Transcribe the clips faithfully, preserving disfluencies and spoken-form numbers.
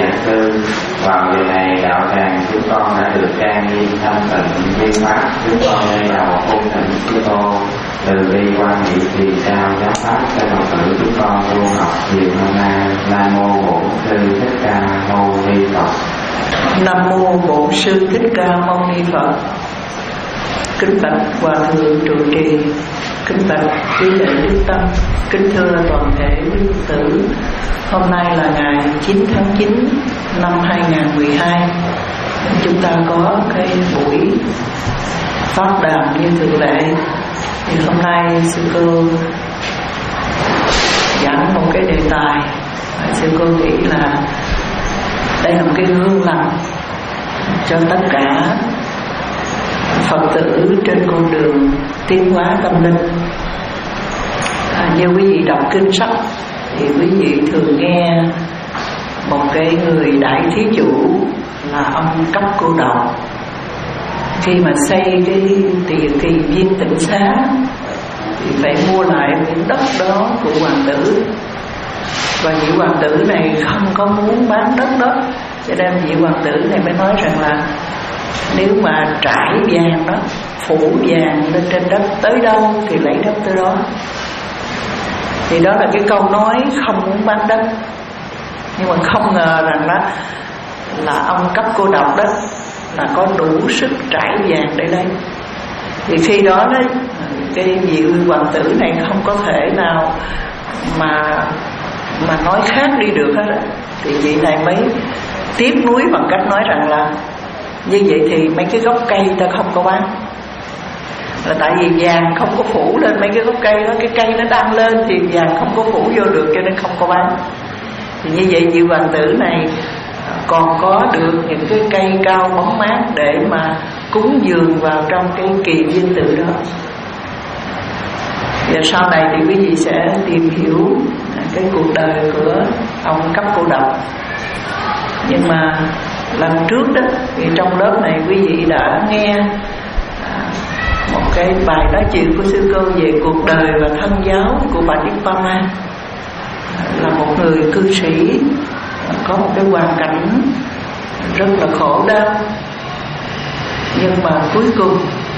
giảng sư. Vào giờ này đạo tràng chúng con đã được trang nghiêm thanh tịnh viên pháp. Chúng con nơi đầu cung thỉnh sư cô từ bi quan nghị vì sao giáo pháp cho Phật tử chúng con tu học nhiều hôm nay. Nam mô Bổn Sư Thích Ca Mâu Ni Phật. Nam mô Bổn Sư Thích Ca Mâu Ni Phật. Kính bạch Hòa thượng trụ trì, kính bạch quý đệ đức tâm, kính thưa toàn thể quý Phật tử. Hôm nay là ngày chín tháng chín năm hai nghìn không trăm mười hai. Chúng ta có cái buổi pháp đàm như thường lệ. Thì hôm nay sư cô giảng một cái đề tài, sư cô nghĩ là đây là một cái gương lành cho tất cả Phật tử trên con đường tiến hóa tâm linh. À, như quý vị đọc kinh sách thì quý vị thường nghe một cái người đại thí chủ là ông Cấp Cô Độc, khi mà xây cái tiền kỳ viên tịnh xá thì phải mua lại miếng đất đó của hoàng tử, và vị hoàng tử này không có muốn bán đất đó, cho nên vị hoàng tử này mới nói rằng là nếu mà trải vàng đó, phủ vàng lên trên đất tới đâu thì lấy đất tới đó. Thì đó là cái câu nói không muốn bán đất. Nhưng mà không ngờ rằng đó là ông Cấp Cô Độc đó là có đủ sức trải vàng để lấy. Thì khi đó đó cái vị hoàng tử này không có thể nào mà mà nói khác đi được hết. Thì vị này mới tiếp nối bằng cách nói rằng là như vậy thì mấy cái gốc cây ta không có bán, là tại vì vàng không có phủ lên mấy cái gốc cây đó, cái cây nó đang lên thì vàng không có phủ vô được, cho nên không có bán. Thì như vậy vị hoàng tử này còn có được những cái cây cao bóng mát để mà cúng dường vào trong cái kỳ viên tự đó. Và sau này thì quý vị sẽ tìm hiểu cái cuộc đời của ông Cấp Cô Độc. Nhưng mà lần trước đó thì trong lớp này quý vị đã nghe một cái bài nói chuyện của sư cô về cuộc đời và thân giáo của bà Dippama, là một người cư sĩ có một cái hoàn cảnh rất là khổ đau, nhưng mà cuối cùng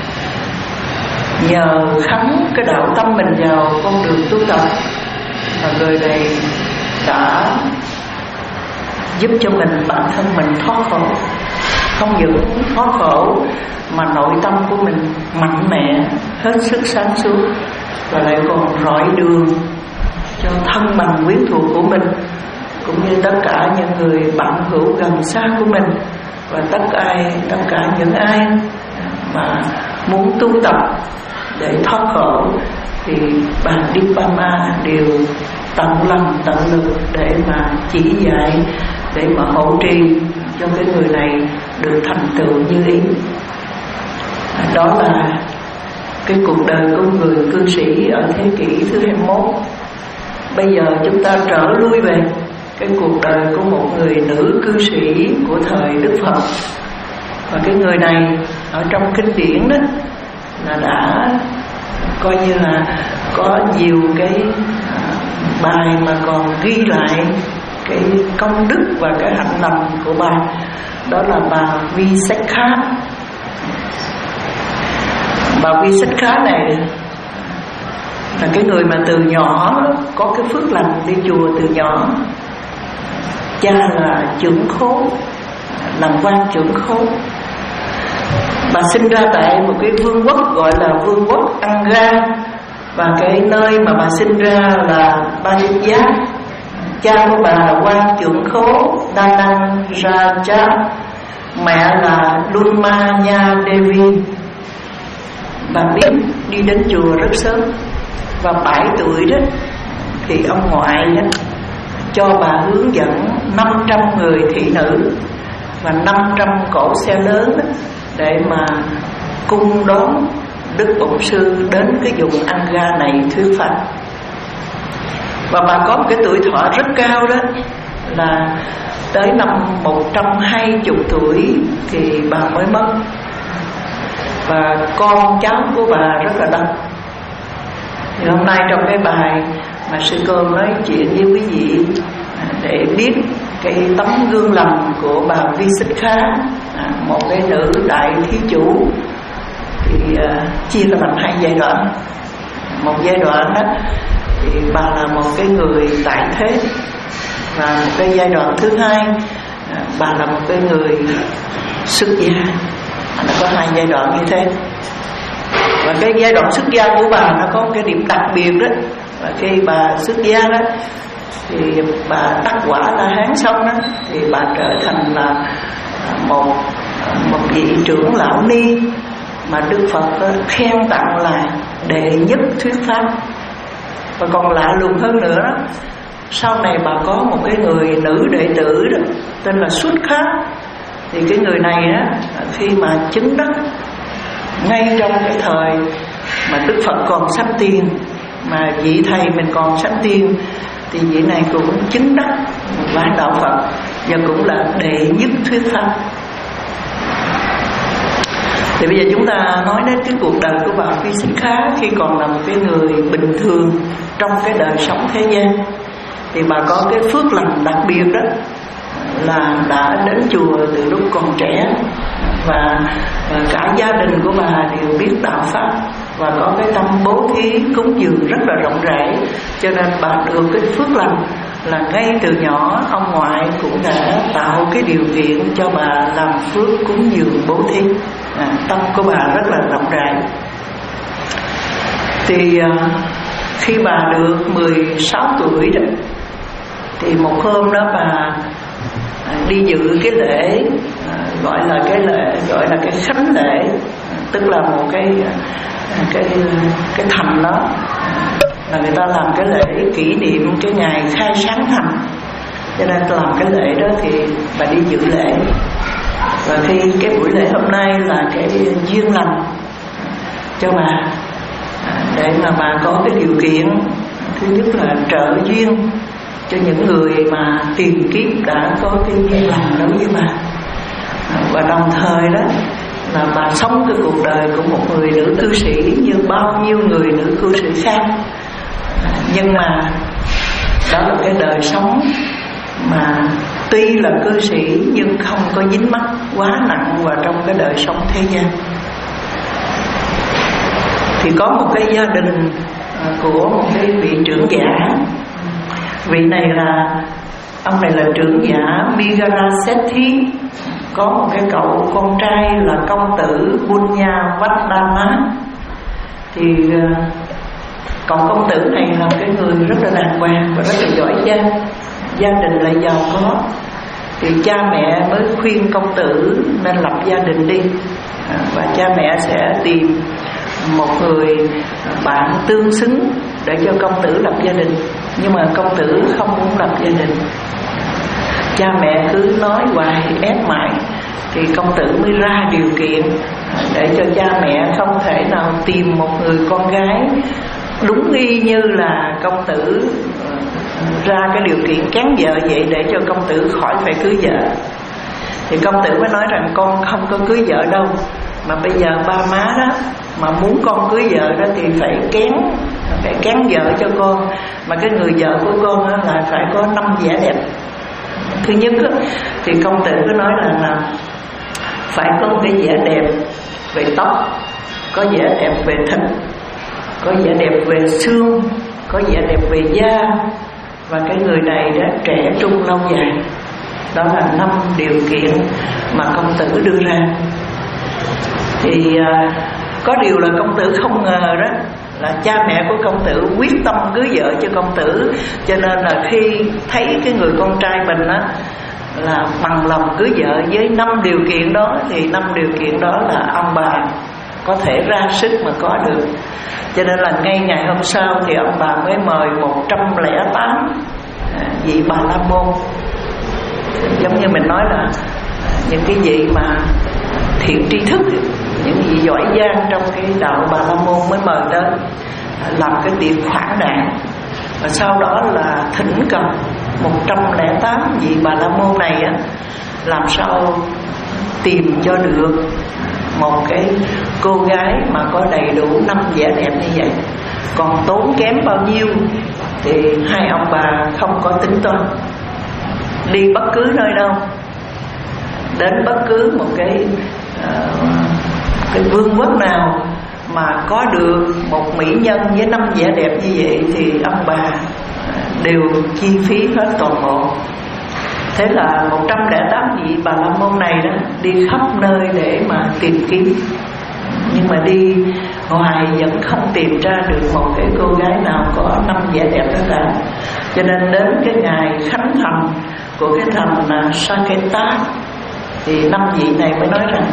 nhờ khấn cái đạo tâm mình vào con đường tu tập, và người này đã giúp cho mình, bản thân mình thoát khổ. Không những thoát khổ mà nội tâm của mình mạnh mẽ, hết sức sáng suốt, và lại còn rọi đường cho thân bằng quyến thuộc của mình, cũng như tất cả những người bạn hữu gần xa của mình, và tất ai tất cả những ai mà muốn tu tập để thoát khổ thì bà Dippama đều tận lòng tận lực để mà chỉ dạy, để mà hỗ trì cho cái người này được thành tựu như ý. Đó là cái cuộc đời của người cư sĩ ở thế kỷ thứ hai mươi mốt. Bây giờ chúng ta trở lui về cái cuộc đời của một người nữ cư sĩ của thời Đức Phật. Và cái người này ở trong kinh điển đó là đã coi như là có nhiều cái bài mà còn ghi lại cái công đức và cái hạnh lành của bà. Đó là bà Visekha. Bà Visekha này là cái người mà từ nhỏ có cái phước lành đi chùa từ nhỏ. Cha là trưởng khố, làm quan trưởng khố. Bà sinh ra tại một cái vương quốc gọi là vương quốc Anga, và cái nơi mà bà sinh ra là Balitya. Cha của bà là quan trưởng khố Danang Raja, mẹ là Lunmaya Devi. Bà biết đi đến chùa rất sớm, và bảy tuổi đó thì ông ngoại đó cho bà hướng dẫn năm trăm người thị nữ và năm trăm cỗ xe lớn đó, để mà cung đón Đức Bổn Sư đến cái vùng Anga này thuyết pháp. Và bà có một cái tuổi thọ rất cao đó, là tới năm một trăm hai mươi tuổi thì bà mới mất. Và con cháu của bà rất là đông. Thì hôm nay trong cái bài mà sư cô nói chuyện với quý vị để biết cái tấm gương lành của bà Visakha, à, một cái nữ đại thí chủ. Thì uh, chia ra thành hai giai đoạn. Một giai đoạn đó thì bà là một cái người tại thế, và một cái giai đoạn thứ hai à, bà là một cái người xuất gia. Nó có hai giai đoạn như thế. Và cái giai đoạn xuất gia của bà nó có một cái điểm đặc biệt đó, và khi bà xuất gia đó thì bà đắc quả La Hán xong đó, thì bà trở thành là một một vị trưởng lão ni mà Đức Phật khen tặng là đệ nhất thuyết pháp. Và còn lạ lùng hơn nữa đó, sau này bà có một cái người nữ đệ tử đó, tên là Xuất Khát. Thì cái người này á, khi mà chứng đắc ngay trong cái thời mà Đức Phật còn sanh tiền, mà vị thầy mình còn sanh tiền, thì vị này cũng chứng đắc quả đạo Phật, và cũng là đệ nhất thuyết pháp. Thì bây giờ chúng ta nói đến cái cuộc đời của bà Visakha khi còn là một cái người bình thường trong cái đời sống thế gian. Thì bà có cái phước lành đặc biệt đó là đã đến chùa từ lúc còn trẻ, và cả gia đình của bà đều biết đạo pháp, và có cái tâm bố thí cúng dường rất là rộng rãi. Cho nên bà được cái phước lành là ngay từ nhỏ ông ngoại cũng đã tạo cái điều kiện cho bà làm phước cúng dường bố thí. à, Tâm của bà rất là rộng rãi. Thì à, khi bà được mười sáu tuổi đó, thì một hôm đó bà đi dự cái lễ à, gọi là cái lễ gọi là cái khánh lễ, tức là một cái cái cái thành đó là người ta làm cái lễ kỷ niệm cái ngày khai sáng thành. Cho nên làm cái lễ đó thì bà đi dự lễ. Và khi cái buổi lễ hôm nay là cái duyên lành cho bà, để mà bà có cái điều kiện, thứ nhất là trợ duyên cho những người mà tiền kiếp đã có cái duyên lành đối với bà, và đồng thời đó là bà sống cái cuộc đời của một người nữ cư sĩ như bao nhiêu người nữ cư sĩ khác. Nhưng mà đó là cái đời sống mà tuy là cư sĩ nhưng không có dính mắc quá nặng vào trong cái đời sống thế gian. Thì có một cái gia đình của một cái vị trưởng giả. Vị này là ông này là trưởng giả Migarasethi, có một cái cậu con trai là công tử Bunya Vaddana. Thì cậu công tử này là cái người rất là đàng hoàng và rất là giỏi giang, gia đình lại giàu có. Thì cha mẹ mới khuyên công tử nên lập gia đình đi, và cha mẹ sẽ tìm một người bạn tương xứng để cho công tử lập gia đình. Nhưng mà công tử không muốn lập gia đình. Cha mẹ cứ nói hoài ép mãi, thì công tử mới ra điều kiện để cho cha mẹ không thể nào tìm một người con gái đúng y như là công tử ra cái điều kiện kén vợ vậy, để cho công tử khỏi phải cưới vợ. Thì công tử mới nói rằng con không có cưới vợ đâu, mà bây giờ ba má đó mà muốn con cưới vợ đó thì phải kén phải kén vợ cho con. Mà cái người vợ của con đó là phải có năm vẻ đẹp. Thứ nhất đó, thì công tử có nói là, là phải có một cái vẻ đẹp về tóc, có vẻ đẹp về thịt, có vẻ đẹp về xương, có vẻ đẹp về da, và cái người này đã trẻ trung lâu dài. Đó là năm điều kiện mà công tử đưa ra. Thì à, có điều là công tử không ngờ đó là cha mẹ của công tử quyết tâm cưới vợ cho công tử. Cho nên là khi thấy cái người con trai mình á là bằng lòng cưới vợ với năm điều kiện đó, thì năm điều kiện đó là ông bà có thể ra sức mà có được. Cho nên là ngay ngày hôm sau thì ông bà mới mời một trăm lẻ tám vị Bà La Môn. Giống như mình nói là những cái vị mà thiện tri thức, những vị giỏi giang trong cái đạo Bà La Môn mới mời đến làm cái tiệc khoản đạn. Và sau đó là thỉnh cầu một trăm lẻ tám vị Bà La Môn này á, làm sao tìm cho được một cái cô gái mà có đầy đủ năm vẻ đẹp như vậy. Còn tốn kém bao nhiêu thì hai ông bà không có tính toán. đi bất cứ nơi đâu, đến bất cứ một cái uh, cái vương quốc nào mà có được một mỹ nhân với năm vẻ đẹp như vậy thì ông bà đều chi phí hết toàn bộ. Thế là một trăm lẻ tám vị Bà La Môn này đó đi khắp nơi để mà tìm kiếm, nhưng mà đi hoài vẫn không tìm ra được một cái cô gái nào có năm vẻ đẹp đó cả. Cho nên đến cái ngày khánh thành của cái thành là Saketa thì năm vị này mới nói rằng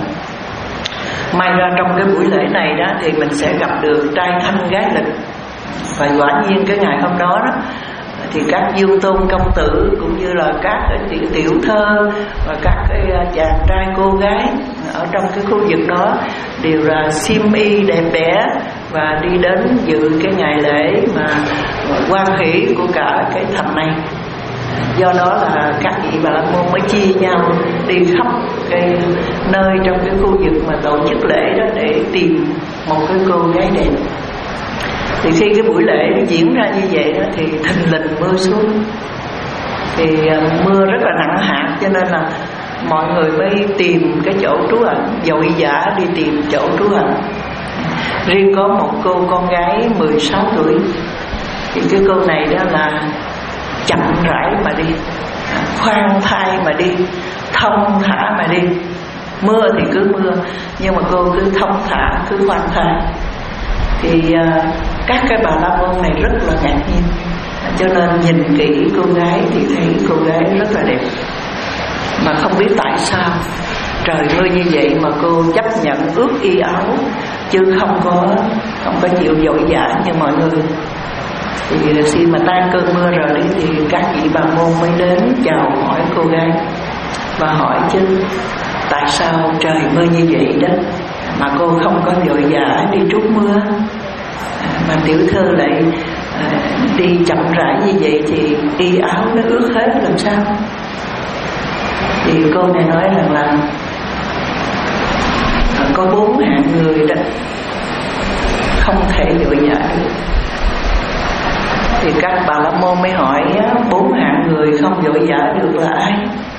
may ra trong cái buổi lễ này đó thì mình sẽ gặp được trai thanh gái lịch. Và quả nhiên cái ngày hôm đó đó thì các dương tôn công tử cũng như là các cái tiểu thơ và các cái chàng trai cô gái ở trong cái khu vực đó đều là xiêm y đẹp đẽ và đi đến dự cái ngày lễ mà hoan hỷ của cả cái thành này. Do đó là các vị Bà La Môn mới chia nhau đi khắp cái nơi trong cái khu vực mà tổ chức lễ đó để tìm một cái cô gái đẹp. Thì khi cái buổi lễ nó diễn ra như vậy đó thì thình lình mưa xuống, thì mưa rất là nặng hạt, cho nên là mọi người mới tìm cái chỗ trú ẩn, vội vã đi tìm chỗ trú ẩn. Riêng có một cô con gái mười sáu tuổi, thì cái cô này đó là chậm rãi mà đi, khoan thai mà đi, thông thả mà đi. Mưa thì cứ mưa, nhưng mà cô cứ thông thả, cứ khoan thai. Thì uh, các cái Bà La Môn này rất là ngạc nhiên, cho nên nhìn kỹ cô gái thì thấy cô gái rất là đẹp. Mà không biết tại sao trời mưa như vậy mà cô chấp nhận ướt y áo, chứ không có không có chịu vội vã như mọi người. Thì khi mà tan cơn mưa rồi đấy thì các vị Bà Môn mới đến chào hỏi cô gái và hỏi chứ tại sao trời mưa như vậy đó mà cô không có vội vã đi trút mưa, mà tiểu thư lại à, đi chậm rãi như vậy thì y áo nó ướt hết làm sao? Thì cô này nói rằng là có bốn hạng người đó không thể vội vã được. Thì các Bà La Môn mới hỏi bốn hạng người không vội vã được là ai?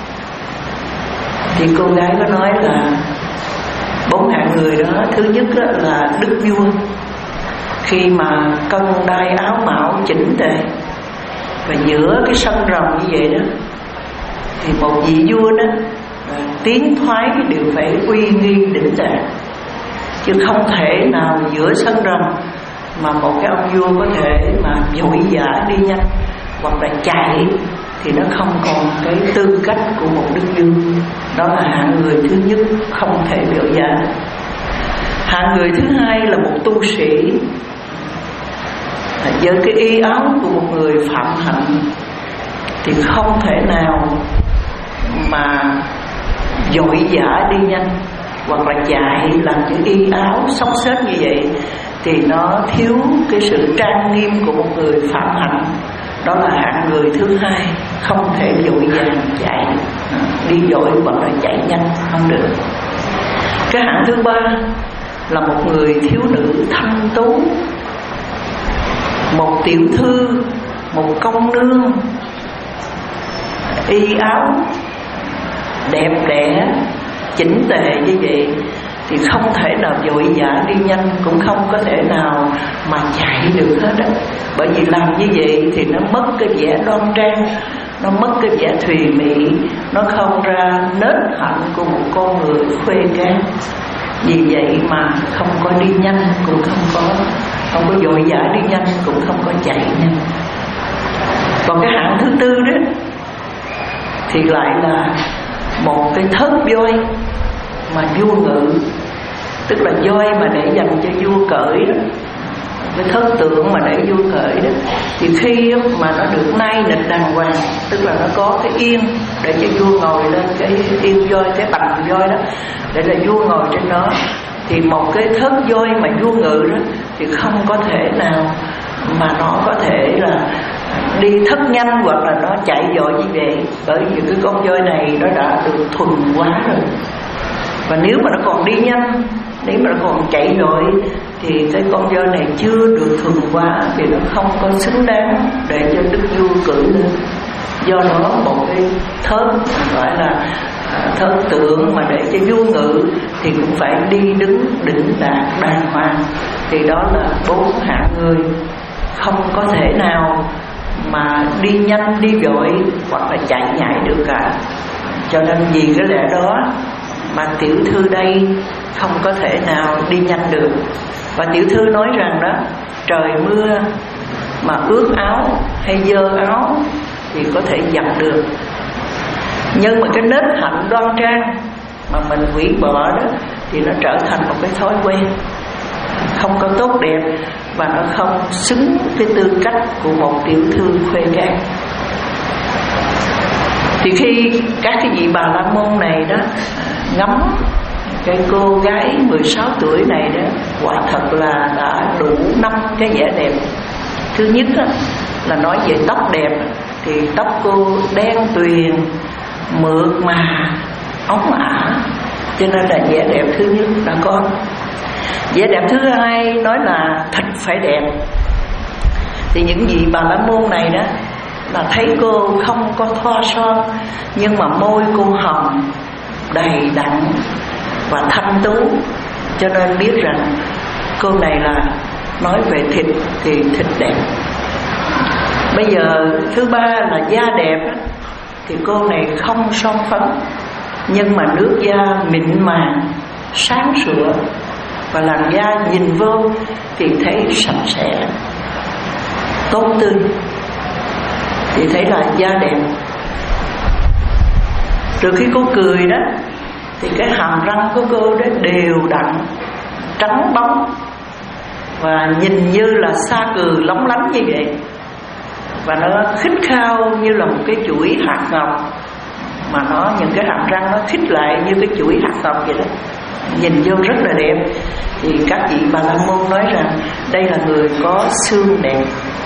Thì cô gái có nói là bốn hạng người đó, thứ nhất là đức vua, khi mà cân đai áo mão chỉnh tề và giữa cái sân rồng như vậy đó thì một vị vua đó tiến thoái đều phải uy nghi đỉnh tề, chứ không thể nào giữa sân rồng mà một cái ông vua có thể mà vội vã đi nhanh hoặc là chạy thì nó không còn cái tư cách của một đức vua. Đó là hạng người thứ nhất không thể vội vã. Hạng người thứ hai là một tu sĩ, với cái y áo của một người phạm hạnh thì không thể nào mà vội vã đi nhanh hoặc là chạy làm cái y áo xốc xếch như vậy, thì nó thiếu cái sự trang nghiêm của một người phạm hạnh. Đó là hạng người thứ hai không thể vội vàng chạy, đi vội hoặc là chạy nhanh không được. Cái hạng thứ ba là một người thiếu nữ thanh tú, một tiểu thư, một công nương, y áo đẹp đẽ chỉnh tề như vậy thì không thể nào vội vã đi nhanh, cũng không có thể nào mà chạy được hết á. Bởi vì làm như vậy thì nó mất cái vẻ đoan trang, nó mất cái vẻ thùy mị, nó không ra nết hạnh của một con người khuê can. Vì vậy mà không có đi nhanh, cũng không có không có vội vã đi nhanh, cũng không có chạy nhanh. Còn cái hạng thứ tư đó thì lại là một cái thớt voi mà vua ngự, tức là voi mà để dành cho vua cởi đó, cái thớt tượng mà để vua cởi đó. Thì khi mà nó được nai nịch đàng hoàng, tức là nó có cái yên để cho vua ngồi lên cái yên voi, cái bành voi đó, để là vua ngồi trên đó, thì một cái thớt voi mà vua ngự đó thì không có thể nào mà nó có thể là đi thất nhanh hoặc là nó chạy vội như vậy. Bởi vì cái con voi này nó đã được thuần hóa rồi, và nếu mà nó còn đi nhanh, nếu mà nó còn chạy vội thì cái con voi này chưa được thuần hóa, thì nó không có xứng đáng để cho đức vua cử lên. Do đó một cái thớt gọi là thớt tượng mà để cho vua ngự thì cũng phải đi đứng đỉnh đạt đàng hoàng. Thì đó là bốn hạng người, không có thể nào mà đi nhanh đi vội hoặc là chạy nhảy được cả. Cho nên vì cái lẽ đó mà tiểu thư đây không có thể nào đi nhanh được. Và tiểu thư nói rằng đó, trời mưa mà ướt áo hay dơ áo thì có thể giặt được, nhưng mà cái nết hạnh đoan trang mà mình hủy bỏ đó thì nó trở thành một cái thói quen không có tốt đẹp, và nó không xứng cái tư cách của một tiểu thư khuê các. Thì khi các cái vị Bà La Môn này đó ngắm cái cô gái mười sáu tuổi này đó, quả thật là đã đủ năm cái vẻ đẹp. Thứ nhất đó, là nói về tóc đẹp thì tóc cô đen tuyền, mượt mà, óng ả, cho nên là vẻ đẹp thứ nhất đã có. Vẻ đẹp thứ hai nói là thịt phải đẹp. Thì những vị Bà La Môn này đó là thấy cô không có thoa son, nhưng mà môi cô hồng, đầy đặn và thanh tú, cho nên biết rằng cô này là nói về thịt thì thịt đẹp. Bây giờ thứ ba là da đẹp, thì cô này không son phấn, nhưng mà nước da mịn màng, sáng sủa, và làn da nhìn vô thì thấy sạch sẽ, tốt tươi, thì thấy là da đẹp. Rồi khi cô cười đó thì cái hàm răng của cô đó đều đặn, trắng bóng, và nhìn như là sa cừ lóng lánh như vậy. Và nó khít khao như là một cái chuỗi hạt ngọc, mà nó những cái hàm răng nó khít lại như cái chuỗi hạt ngọc vậy đó, nhìn vô rất là đẹp. Thì các vị Bà La Môn nói rằng đây là người có xương đẹp.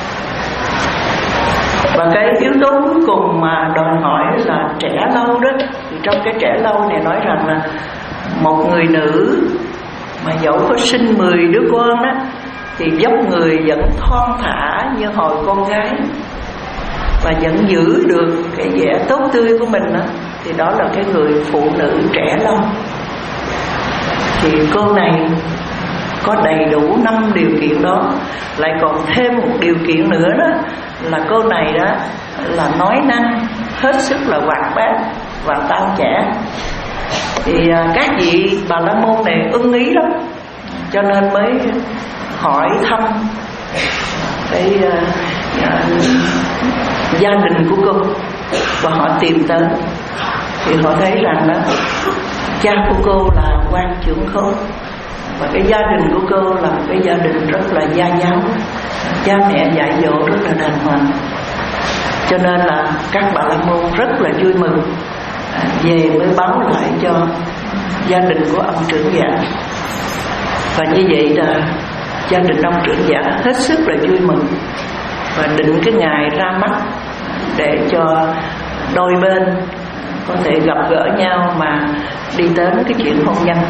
Và cái yếu tố cuối cùng mà đòi hỏi là trẻ lâu đó, thì trong cái trẻ lâu này nói rằng là một người nữ mà dẫu có sinh mười đứa con đó thì vóc người vẫn thon thả như hồi con gái, và vẫn giữ được cái vẻ tốt tươi của mình đó, thì đó là cái người phụ nữ trẻ lâu. Thì cô này có đầy đủ năm điều kiện đó, lại còn thêm một điều kiện nữa đó là cô này đó là nói năng hết sức là hoạt bát và tao nhã. Thì các vị Bà La Môn này ưng ý lắm, cho nên mới hỏi thăm cái uh, uh, gia đình của cô, và họ tìm tới. Thì họ thấy rằng đó, cha của cô là quan trưởng khối, và cái gia đình của cô là một cái gia đình rất là gia giáo, cha mẹ dạy dỗ rất là đàng hoàng. Cho nên là các Bà La Môn rất là vui mừng, về mới báo lại cho gia đình của ông trưởng giả. Và như vậy là gia đình ông trưởng giả hết sức là vui mừng, và định cái ngày ra mắt để cho đôi bên có thể gặp gỡ nhau mà đi đến cái chuyện hôn nhân.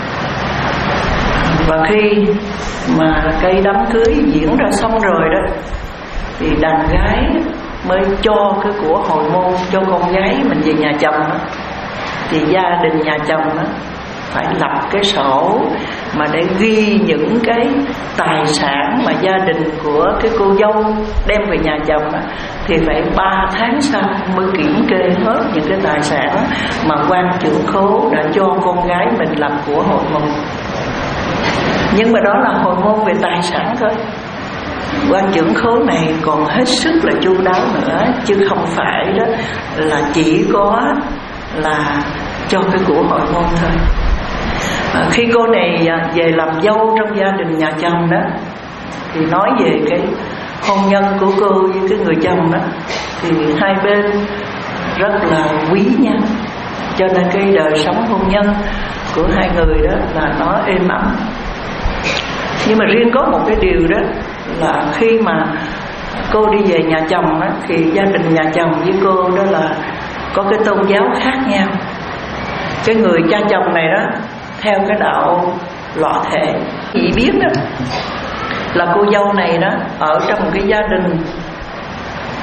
Và khi mà cái đám cưới diễn ra xong rồi đó, thì đàn gái mới cho cái của hồi môn cho con gái mình về nhà chồng đó. Thì gia đình nhà chồng đó phải lập cái sổ mà để ghi những cái tài sản mà gia đình của cái cô dâu đem về nhà chồng đó, thì phải ba tháng sau mới kiểm kê hết những cái tài sản mà quan trưởng khố đã cho con gái mình làm của hồi môn. Nhưng mà đó là hồi môn về tài sản thôi. Quan trưởng khối này còn hết sức là chu đáo nữa, chứ không phải đó là chỉ có là cho cái của hội môn thôi. À, khi cô này về làm dâu trong gia đình nhà chồng đó, thì nói về cái hôn nhân của cô với cái người chồng đó, thì hai bên rất là quý nhau, cho nên cái đời sống hôn nhân của hai người đó là nó êm ấm. Nhưng mà riêng có một cái điều đó là khi mà cô đi về nhà chồng đó, thì gia đình nhà chồng với cô đó là có cái tôn giáo khác nhau. Cái người cha chồng này đó theo cái đạo Lọ Thể. Chị biết đó là cô dâu này đó ở trong một cái gia đình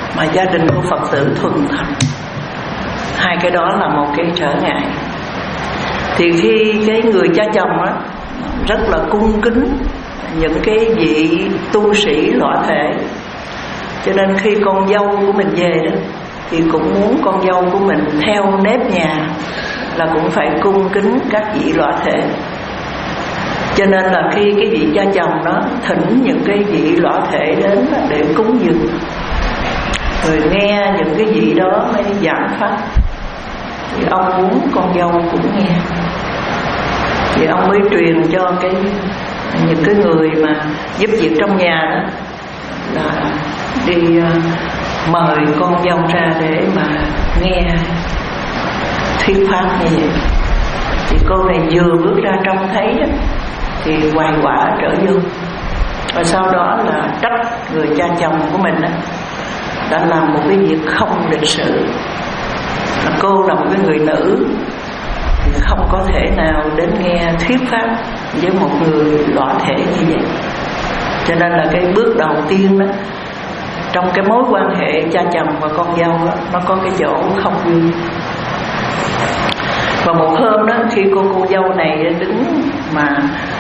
mà gia đình của Phật tử thuần thành. Hai cái đó là một cái trở ngại. Thì khi cái người cha chồng á rất là cung kính những cái vị tu sĩ lõa thể, cho nên khi con dâu của mình về đó thì cũng muốn con dâu của mình theo nếp nhà là cũng phải cung kính các vị lõa thể. Cho nên là khi cái vị cha chồng đó thỉnh những cái vị lõa thể đến để cúng dường, rồi nghe những cái vị đó mới giảng pháp, thì ông muốn con dâu cũng nghe. Thì ông mới truyền cho cái những cái người mà giúp việc trong nhà đó là đi uh, mời con dâu ra để mà nghe thuyết pháp như vậy. Thì cô này vừa bước ra trông thấy đó, thì hoài quả trở vô, và sau đó là trách người cha chồng của mình đó, đã làm một cái việc không lịch sự. Cô là một cái người nữ thì không có thể nào đến nghe thuyết pháp với một người lõa thể như vậy. Cho nên là cái bước đầu tiên đó, trong cái mối quan hệ cha chồng và con dâu đó, nó có cái chỗ không vui. Và một hôm đó, khi cô cô dâu này đứng mà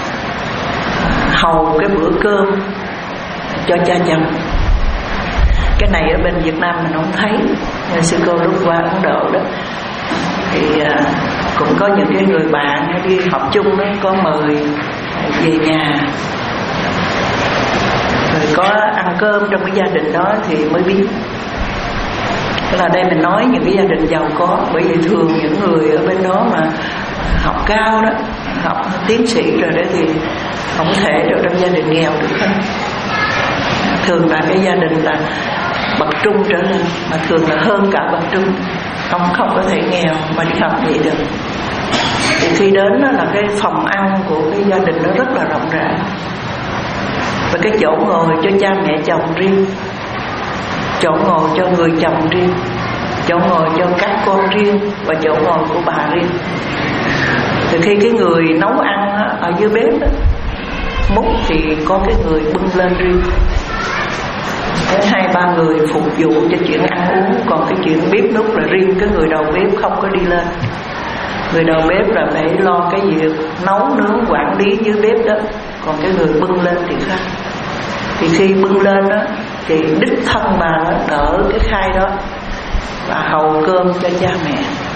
hầu cái bữa cơm cho cha chồng, cái này ở bên Việt Nam mình không thấy, nhưng sư cô lúc qua Ấn Độ đó thì à, cũng có những cái người bạn đi học chung đó, có mời về nhà, rồi có ăn cơm trong cái gia đình đó thì mới biết. Tức là đây mình nói những cái gia đình giàu có, bởi vì thường những người ở bên đó mà học cao đó, học tiến sĩ rồi đó thì không thể được trong gia đình nghèo được hết. Thường là cái gia đình là bậc trung trở lên, mà thường là hơn cả bậc trung, không không có thể nghèo mà đi học vậy được. Thì khi đến đó là cái phòng ăn của cái gia đình nó rất là rộng rãi, và cái chỗ ngồi cho cha mẹ chồng riêng, chỗ ngồi cho người chồng riêng, chỗ ngồi cho các con riêng, và chỗ ngồi của bà riêng. Từ khi cái người nấu ăn á, ở dưới bếp đó, múc thì có cái người bưng lên riêng, cái hai ba người phục vụ cho chuyện ăn uống, còn cái chuyện bếp núc là riêng cái người đầu bếp không có đi lên. Người đầu bếp là phải lo cái việc nấu nướng quản lý dưới bếp đó, còn cái người bưng lên thì khác. Thì khi bưng lên đó thì đích thân bà đó đỡ cái khay đó và hầu cơm cho cha mẹ.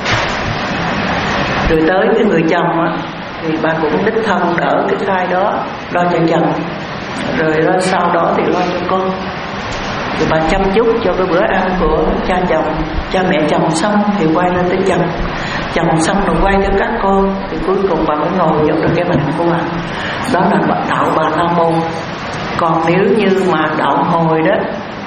Rồi tới cái người chồng á thì bà cũng đích thân đỡ cái khay đó lo cho chồng, rồi lo sau đó thì lo cho con. Thì bà chăm chút cho cái bữa ăn của cha chồng, cha mẹ chồng xong thì quay lên tới chồng, chồng xong rồi quay cho các con, thì cuối cùng bà mới ngồi vô được cái bàn của bà. Đó là đạo Bà La Môn. Còn nếu như mà đạo Hồi đó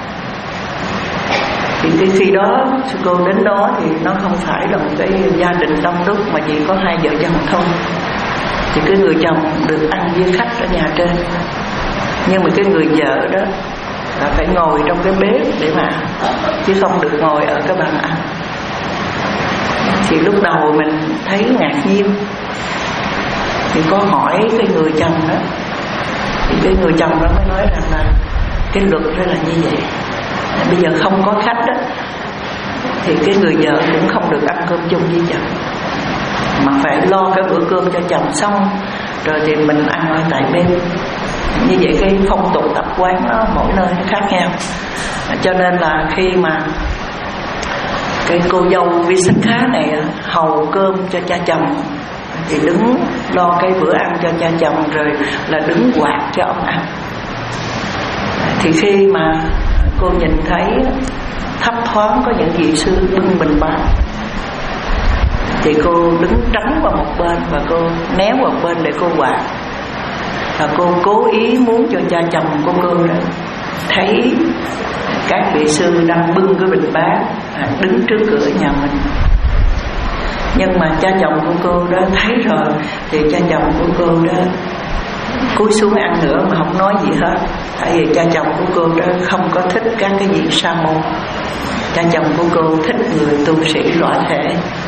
thì cái khi đó sư cô đến đó thì nó không phải là một cái gia đình đông đúc, mà chỉ có hai vợ chồng thôi. Thì cái người chồng được ăn với khách ở nhà trên, nhưng mà cái người vợ đó là phải ngồi trong cái bếp để mà, chứ không được ngồi ở cái bàn ăn. Thì lúc đầu mình thấy ngạc nhiên, thì có hỏi cái người chồng đó, thì cái người chồng đó mới nói rằng là cái luật đó là như vậy. Bây giờ không có khách đó thì cái người vợ cũng không được ăn cơm chung với chồng, mà phải lo cái bữa cơm cho chồng xong rồi thì mình ăn ở tại bên. Như vậy cái phong tục tập quán nó mỗi nơi nó khác nhau. Cho nên là khi mà cái cô dâu Visakha này hầu cơm cho cha chồng thì đứng lo cái bữa ăn cho cha chồng, rồi là đứng quạt cho ông ăn. Thì khi mà cô nhìn thấy thấp thoáng có những vị sư bưng bình bát, thì cô đứng tránh vào một bên và cô néo vào một bên để cô quạt. Và cô cố ý muốn cho cha chồng của cô đó thấy các vị sư đang bưng cái bình bát đứng trước cửa nhà mình. Nhưng mà cha chồng của cô đó thấy rồi thì cha chồng của cô đó cúi xuống ăn nữa mà không nói gì hết. Tại vì cha chồng của cô đó không có thích các cái vị sa môn. Cha chồng của cô thích người tu sĩ lõa thể.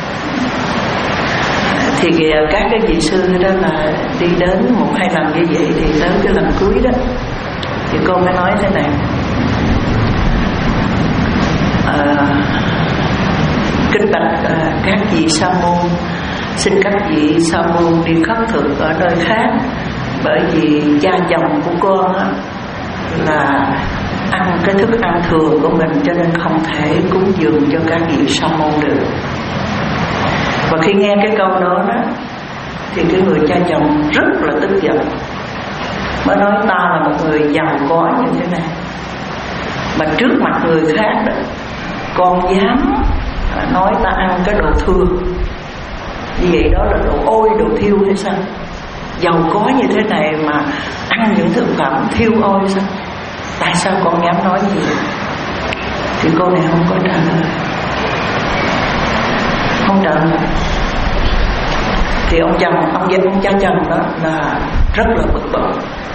Thì các cái vị sư đó là đi đến một hai lần như vậy, thì tới cái lần cuối đó thì cô mới nói thế này: uh, kính bạch uh, các vị sa môn, xin các vị sa môn đi khất thực ở nơi khác, bởi vì cha chồng của con á, là ăn cái thức ăn thừa của mình, cho nên không thể cúng dường cho các vị sa môn được. Và khi nghe cái câu đó đó thì cái người cha chồng rất là tức giận, mới nói ta là một người giàu có như thế này mà trước mặt người khác đó con dám nói ta ăn cái đồ thừa như vậy, đó là đồ ôi đồ thiêu hay sao? Giàu có như thế này mà ăn những thực phẩm thiêu ôi sao? Tại sao con dám nói gì? Thì cô này không có trả lời, không trả lời. Thì ông chồng, ông dân ông cha chồng đó là rất là bực bội.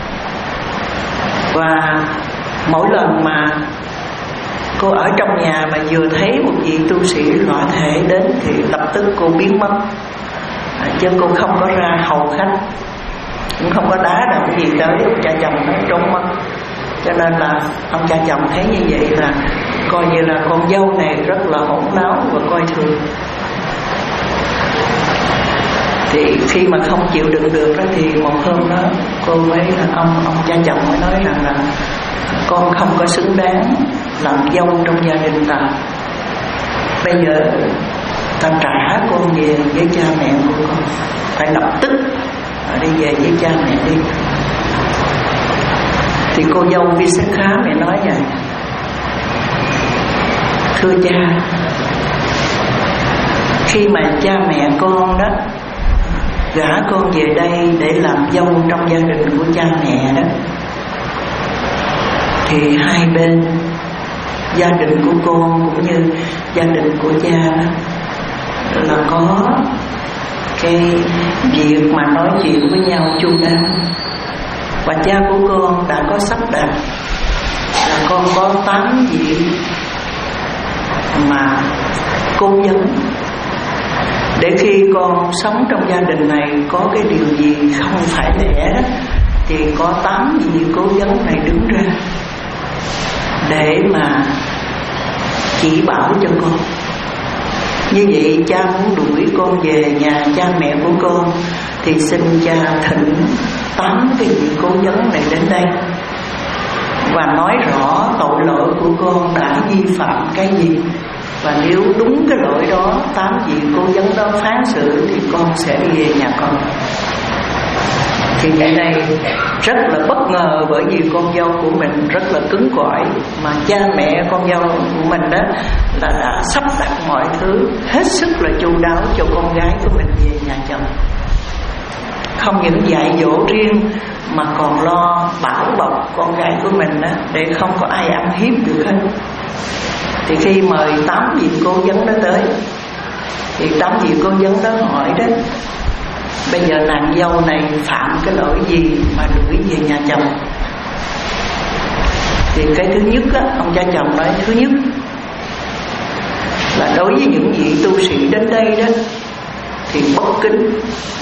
Và mỗi lần mà cô ở trong nhà mà vừa thấy một vị tu sĩ lõa thể đến thì lập tức cô biến mất, à, chứ cô không có ra hầu khách, cũng không có đá động gì tới ông cha chồng, nó trốn mất. Cho nên là ông cha chồng thấy như vậy là coi như là con dâu này rất là hỗn láo và coi thường. Thì khi mà không chịu đựng được đó thì một hôm đó cô mới ông ông cha chồng mới nói rằng là con không có xứng đáng làm dâu trong gia đình ta, bây giờ ta trả con về với cha mẹ của con, phải lập tức đi về với cha mẹ đi. Thì cô dâu Visakha mẹ nói vậy: thưa cha, khi mà cha mẹ con đó gả con về đây để làm dâu trong gia đình của cha mẹ đó, thì hai bên gia đình của con cũng như gia đình của cha đó là có cái việc mà nói chuyện với nhau chu đáo. Và cha của con đã có sắp đặt là con có tám vị mà cố vấn, để khi con sống trong gia đình này có cái điều gì không phải lẽ thì có tám vị cố vấn này đứng ra để mà chỉ bảo cho con. Như vậy cha muốn đuổi con về nhà cha mẹ của con thì xin cha thỉnh tám cái vị cố vấn này đến đây và nói rõ tội lỗi của con đã vi phạm cái gì, và nếu đúng cái lỗi đó tám vị cố vấn đó phán xử thì con sẽ đi về nhà con. Thì ngày nay rất là bất ngờ, bởi vì con dâu của mình rất là cứng cỏi, mà cha mẹ con dâu của mình đó là đã sắp đặt mọi thứ hết sức là chu đáo cho con gái của mình về nhà chồng. Không những dạy dỗ riêng mà còn lo bảo bọc con gái của mình đó, để không có ai ăn hiếp được hết. Thì khi mời tám vị cố vấn đó tới thì tám vị cố vấn đó hỏi đó: bây giờ nàng dâu này phạm cái lỗi gì mà đuổi về nhà chồng? Thì cái thứ nhất á, ông cha chồng nói thứ nhất là đối với những vị tu sĩ đến đây đó thì bất kính.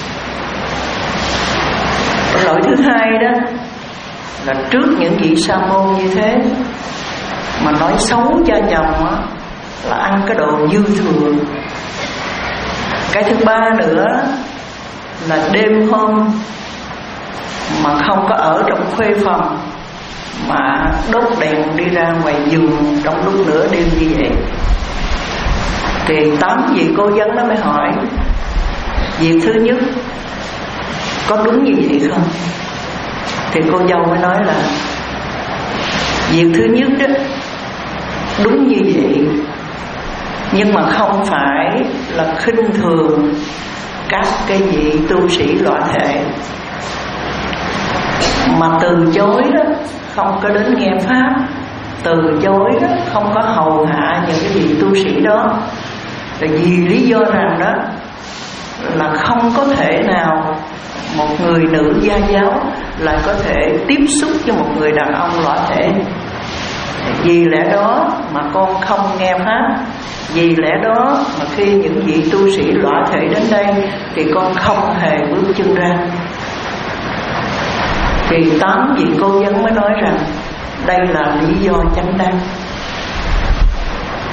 Lỗi thứ hai đó là trước những vị sa môn như thế mà nói xấu cha chồng á, là ăn cái đồ dư thừa. Cái thứ ba nữa là đêm hôm mà không có ở trong khuê phòng mà đốt đèn đi ra ngoài giường trong lúc nửa đêm như vậy. Thì tám vị cố vấn đó mới hỏi: việc thứ nhất có đúng như vậy không? Thì cô dâu mới nói là việc thứ nhất đó đúng như vậy, nhưng mà không phải là khinh thường các cái vị tu sĩ lõa thể, mà từ chối đó không có đến nghe pháp, từ chối đó không có hầu hạ những cái vị tu sĩ đó, là vì lý do rằng đó là không có thể nào một người nữ gia giáo lại có thể tiếp xúc với một người đàn ông lõa thể. Vì lẽ đó mà con không nghe pháp, vì lẽ đó mà khi những vị tu sĩ lõa thể đến đây thì con không hề bước chân ra. Thì tám vị cố vấn mới nói rằng đây là lý do chánh đáng.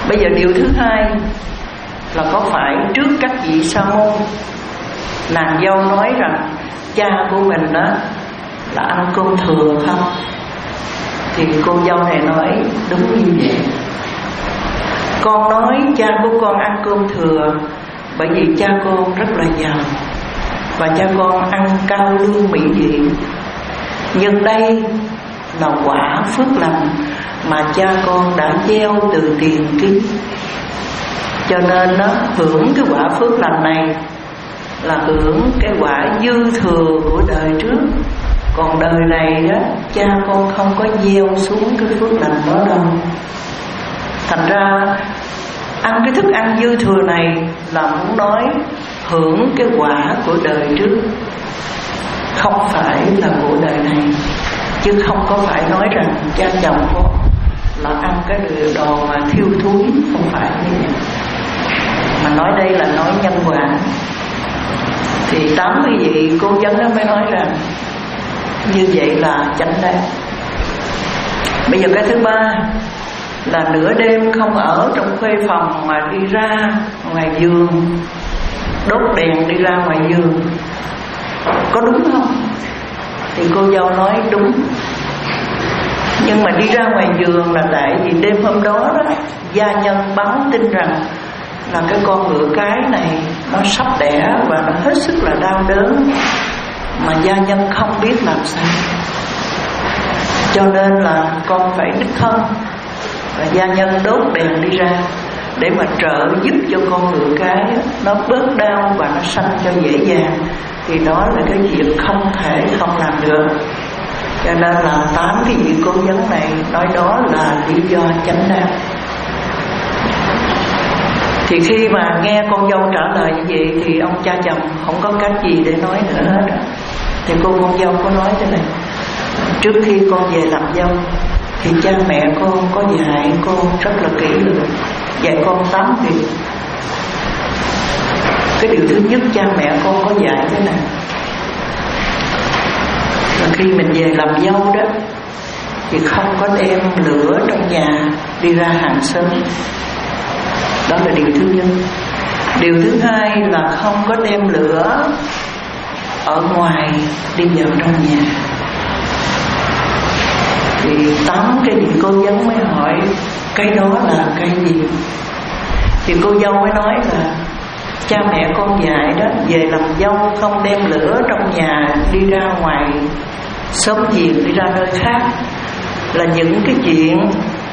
Bây giờ điều thứ hai là có phải trước các vị sa môn, nàng dâu nói rằng cha của mình đó là ăn cơm thừa không? Thì cô dâu này nói đúng như vậy. Con nói cha của con ăn cơm thừa bởi vì cha con rất là giàu và cha con ăn cao lương mỹ vị. Nhưng đây là quả phước lành mà cha con đã gieo từ tiền kiếp, cho nên nó hưởng cái quả phước lành này là hưởng cái quả dư thừa của đời trước. Còn đời này đó, cha con không có gieo xuống cái phước lành đó đâu. Thành ra ăn cái thức ăn dư thừa này là muốn nói hưởng cái quả của đời trước, không phải là của đời này. Chứ không có phải nói rằng cha chồng con là ăn cái đồ mà thiêu thúi, không phải như vậy. Mà nói đây là nói nhân quả. Thì tám mươi vị cô vấn nó mới nói rằng như vậy là chánh đáng. Bây giờ cái thứ ba là nửa đêm không ở trong khuê phòng mà đi ra ngoài giường, đốt đèn đi ra ngoài giường, có đúng không? Thì cô dâu nói đúng. Nhưng mà đi ra ngoài giường là tại vì đêm hôm đó đó, gia nhân báo tin rằng là cái con ngựa cái này nó sắp đẻ và nó hết sức là đau đớn, mà gia nhân không biết làm sao, cho nên là con phải đích thân. Và gia nhân đốt đèn đi ra để mà trợ giúp cho con ngựa cái nó bớt đau và nó sanh cho dễ dàng. Thì đó là cái việc không thể không làm được. Cho nên là tám cái vị cố vấn này nói đó là lý do chánh đáng. Thì khi mà nghe con dâu trả lời như vậy thì ông cha chồng không có cách gì để nói nữa hết. Thì cô con dâu có nói thế này: trước khi con về làm dâu thì cha mẹ con có dạy con rất là kỹ lưỡng, dạy con tám điều. Cái điều thứ nhất cha mẹ con có dạy thế này là khi mình về làm dâu đó thì không có đem lửa trong nhà đi ra hàng xóm. Đó là điều thứ nhất. Điều thứ hai là không có đem lửa ở ngoài đi vào trong nhà. Thì tám cái vị cô dâu mới hỏi cái đó là cái gì? Thì cô dâu mới nói là cha mẹ con dạy đó, về làm dâu không đem lửa trong nhà đi ra ngoài xóm giềng, đi ra nơi khác, là những cái chuyện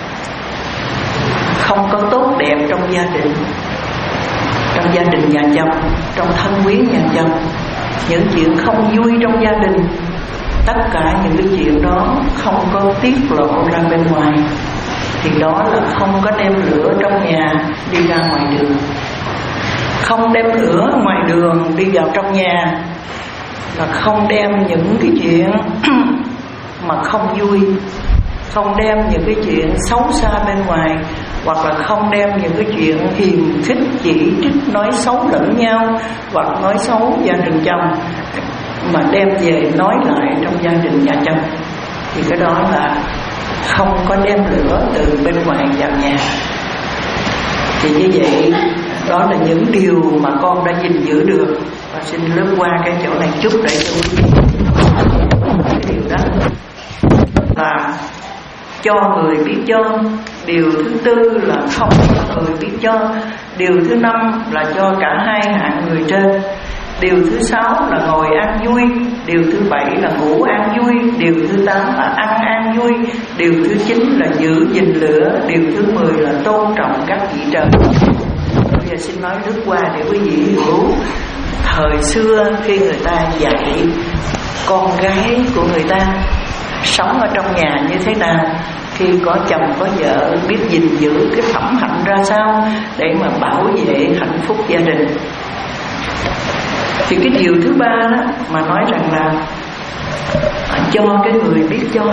không có tốt đẹp trong gia đình, trong gia đình nhà chồng, trong thân quyến nhà chồng, những chuyện không vui trong gia đình, tất cả những cái chuyện đó không có tiết lộ ra bên ngoài. Thì đó là không có đem lửa trong nhà đi ra ngoài đường. Không đem lửa ngoài đường đi vào trong nhà là không đem những cái chuyện mà không vui, không đem những cái chuyện xấu xa bên ngoài, hoặc là không đem những cái chuyện hiềm khích, chỉ trích, nói xấu lẫn nhau, hoặc nói xấu gia đình chồng mà đem về nói lại trong gia đình nhà chồng. Thì cái đó là không có đem lửa từ bên ngoài vào nhà. Thì như vậy đó là những điều mà con đã gìn giữ được. Và xin lướt qua cái chỗ này chút để cho quý vị. Cái điều đó là cho người biết cho. Điều thứ tư là không cho người biết cho. Điều thứ năm là cho cả hai hạng người trên. Điều thứ sáu là ngồi ăn vui. Điều thứ bảy là ngủ ăn vui. Điều thứ tám là ăn ăn vui. Điều thứ chín là giữ gìn lửa. Điều thứ mười là tôn trọng các vị trời. Bây giờ xin nói lướt qua để quý vị hiểu thời xưa khi người ta dạy con gái của người ta sống ở trong nhà như thế nào, khi có chồng có vợ biết gìn giữ cái phẩm hạnh ra sao để mà bảo vệ hạnh phúc gia đình. Thì cái điều thứ ba đó mà nói rằng là cho cái người biết cho,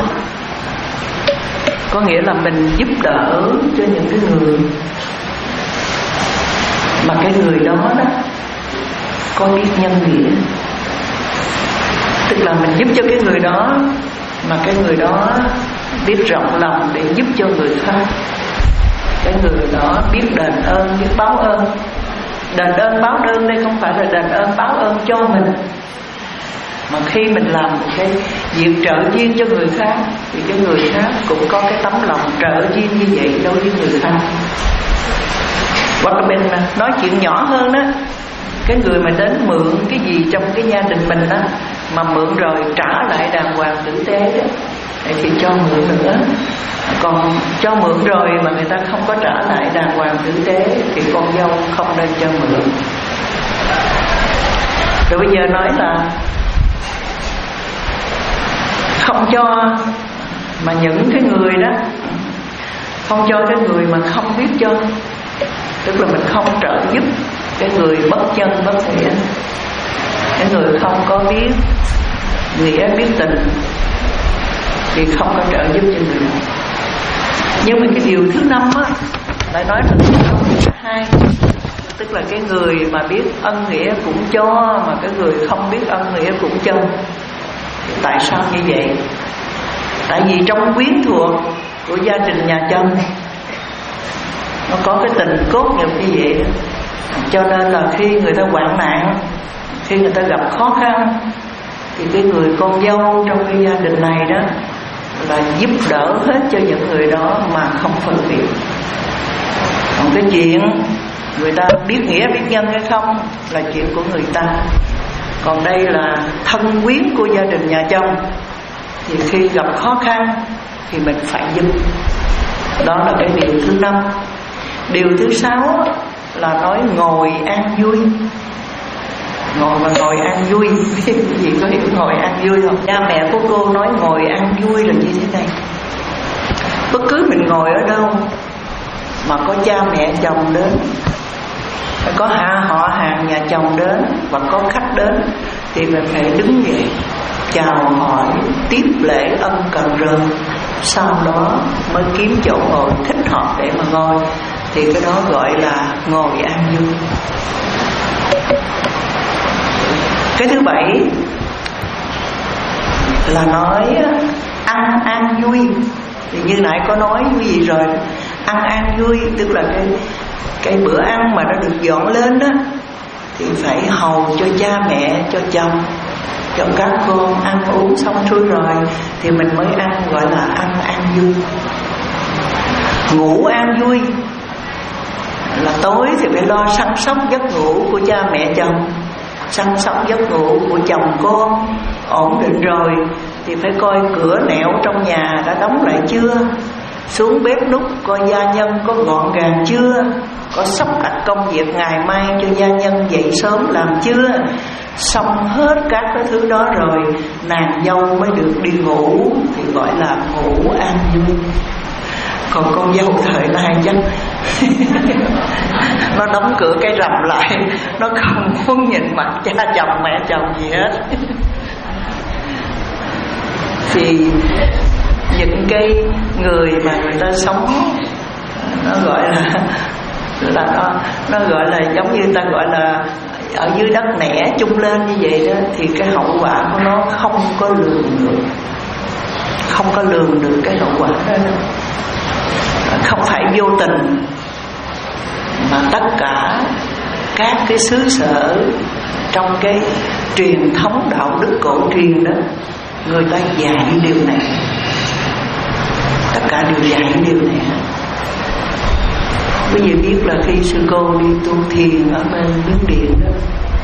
có nghĩa là mình giúp đỡ cho những cái người mà cái người đó đó có biết nhân nghĩa. Tức là mình giúp cho cái người đó mà cái người đó biết rộng lòng để giúp cho người khác. cái người đó biết đền ơn, biết báo ơn. Đền ơn báo ơn đây không phải là đền ơn báo ơn cho mình, mà khi mình làm một cái việc trợ duyên cho người khác thì cái người khác cũng có cái tấm lòng trợ duyên như vậy đối với người khác. Hoặc là mình nói chuyện nhỏ hơn đó, cái người mà đến mượn cái gì trong cái gia đình mình đó, mà mượn rồi trả lại đàng hoàng tử tế đó, thì cho mượn nữa. Còn cho mượn rồi mà người ta không có trả lại đàng hoàng tử tế thì con dâu không nên cho mượn. Rồi bây giờ nói là không cho, mà những cái người đó không cho cái người mà không biết cho, tức là mình không trợ giúp cái người bất chân bất nghĩa, cái người không có biết nghĩa biết tình thì không có trợ giúp cho người đó. Nhưng mà cái điều thứ năm á lại nói là thứ hai, tức là cái người mà biết ân nghĩa cũng cho, mà cái người không biết ân nghĩa cũng cho. Tại sao như vậy? Tại vì trong quyến thuộc của gia đình nhà chồng nó có cái tình cốt nghiệp như vậy đó. Cho nên là khi người ta hoạn nạn, khi người ta gặp khó khăn, thì cái người con dâu trong cái gia đình này đó là giúp đỡ hết cho những người đó mà không phân biệt. Còn cái chuyện người ta biết nghĩa biết nhân hay không là chuyện của người ta. Còn đây là thân quyến của gia đình nhà chồng, thì khi gặp khó khăn thì mình phải giúp. Đó là cái điều thứ năm. Điều thứ sáu là nói ngồi an vui. Ngồi mà ngồi an vui, quý vị có hiểu ngồi an vui không? Cha mẹ của cô nói ngồi an vui là như thế này: bất cứ mình ngồi ở đâu mà có cha mẹ chồng đến, có hạ họ hàng nhà chồng đến, và có khách đến, thì mình phải đứng dậy chào hỏi, tiếp lễ ân cần rồi sau đó mới kiếm chỗ ngồi thích hợp để mà ngồi. Thì cái đó gọi là ngồi an vui. Cái thứ bảy là nói ăn an vui. Thì như nãy có nói quý vị rồi, ăn an vui tức là cái cái bữa ăn mà nó được dọn lên đó thì phải hầu cho cha mẹ, cho chồng, cho các con ăn uống xong xuôi rồi thì mình mới ăn, gọi là ăn an vui. Ngủ an vui là tối thì phải lo săn sóc giấc ngủ của cha mẹ chồng, săn sóc giấc ngủ của chồng con. Ổn định rồi thì phải coi cửa nẻo trong nhà đã đóng lại chưa, xuống bếp núc coi gia nhân có gọn gàng chưa, có sắp đặt công việc ngày mai cho gia nhân dậy sớm làm chưa. Xong hết các cái thứ đó rồi, nàng dâu mới được đi ngủ, thì gọi là ngủ an vui. Còn con dâu thời nay chắc nó đóng cửa cái rầm lại, nó không muốn nhìn mặt cha chồng mẹ chồng gì hết. Thì những cái người mà người ta sống, nó gọi là là nó nó gọi là giống như ta gọi là ở dưới đất nẻ chung lên như vậy đó, thì cái hậu quả của nó không có lường được, không có lường được cái hậu quả đó. Không phải vô tình mà tất cả các cái xứ sở trong cái truyền thống đạo đức cổ truyền đó, người ta dạy điều này, tất cả đều dạy điều này. Quý vị biết là khi sư cô đi tu thiền ở bên Miến Điện đó,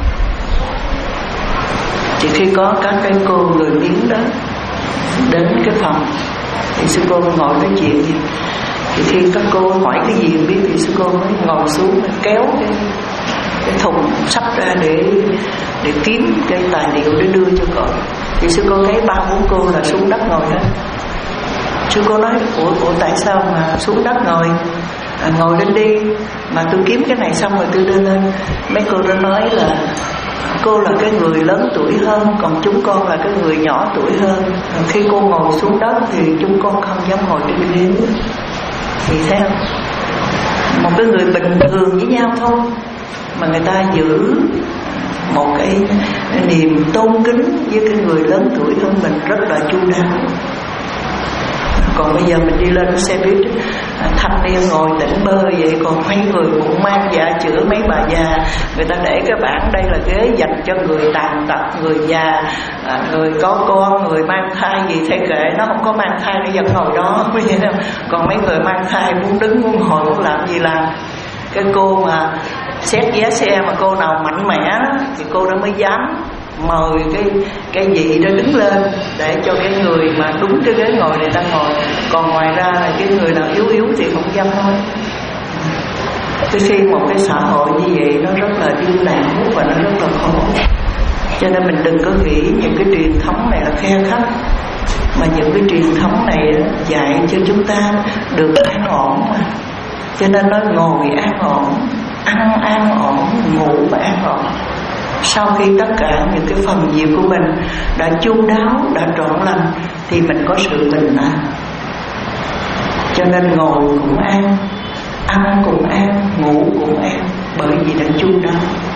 thì khi có các cái cô người Miến đó đến cái phòng thì sư cô ngồi nói chuyện gì, thì khi các cô hỏi cái gì biết thì sư cô mới ngồi xuống kéo cái cái thùng sắp ra để để kiếm cái tài liệu để đưa cho cậu. Thì sư cô thấy ba bốn cô là xuống đất ngồi hết. Sư cô nói ủa, ủa tại sao mà xuống đất ngồi, à, ngồi lên đi, mà tôi kiếm cái này xong rồi tôi đưa lên. Mấy cô đó nói là cô là cái người lớn tuổi hơn, còn chúng con là cái người nhỏ tuổi hơn. Khi cô ngồi xuống đất thì chúng con không dám ngồi trên ghế. Thì sao? Một cái người bình thường với nhau thôi mà người ta giữ một cái niềm tôn kính với cái người lớn tuổi hơn mình rất là chu đáo. Còn bây giờ mình đi lên xe buýt, thanh niên ngồi tỉnh bơ vậy, còn mấy người cũng mang dạ chữa, mấy bà già người ta để cái bảng đây là ghế dành cho người tàn tật, người già, người có con, người mang thai gì thế kệ, nó không có mang thai nó vẫn ngồi đó. Còn mấy người mang thai muốn đứng muốn ngồi muốn làm gì làm. Cái cô mà xét vé xe mà cô nào mạnh mẽ thì cô đó mới dám mời cái cái vị đó đứng lên để cho cái người mà đúng cái ghế ngồi này ta ngồi. Còn ngoài ra là cái người nào yếu yếu thì không dám thôi. Cái khi một cái xã hội như vậy nó rất là điêu đảo và nó rất là khổ. Cho nên mình đừng có nghĩ những cái truyền thống này là khe khắc, mà những cái truyền thống này dạy cho chúng ta được an ổn mà. Cho nên nó ngồi an ổn, ăn an ổn, ngủ an ổn. Sau khi tất cả những cái phần việc của mình đã chu đáo, đã trọn lành thì mình có sự bình an. Cho nên ngồi cũng an, ăn cũng an, ngủ cũng an, bởi vì đã chu đáo.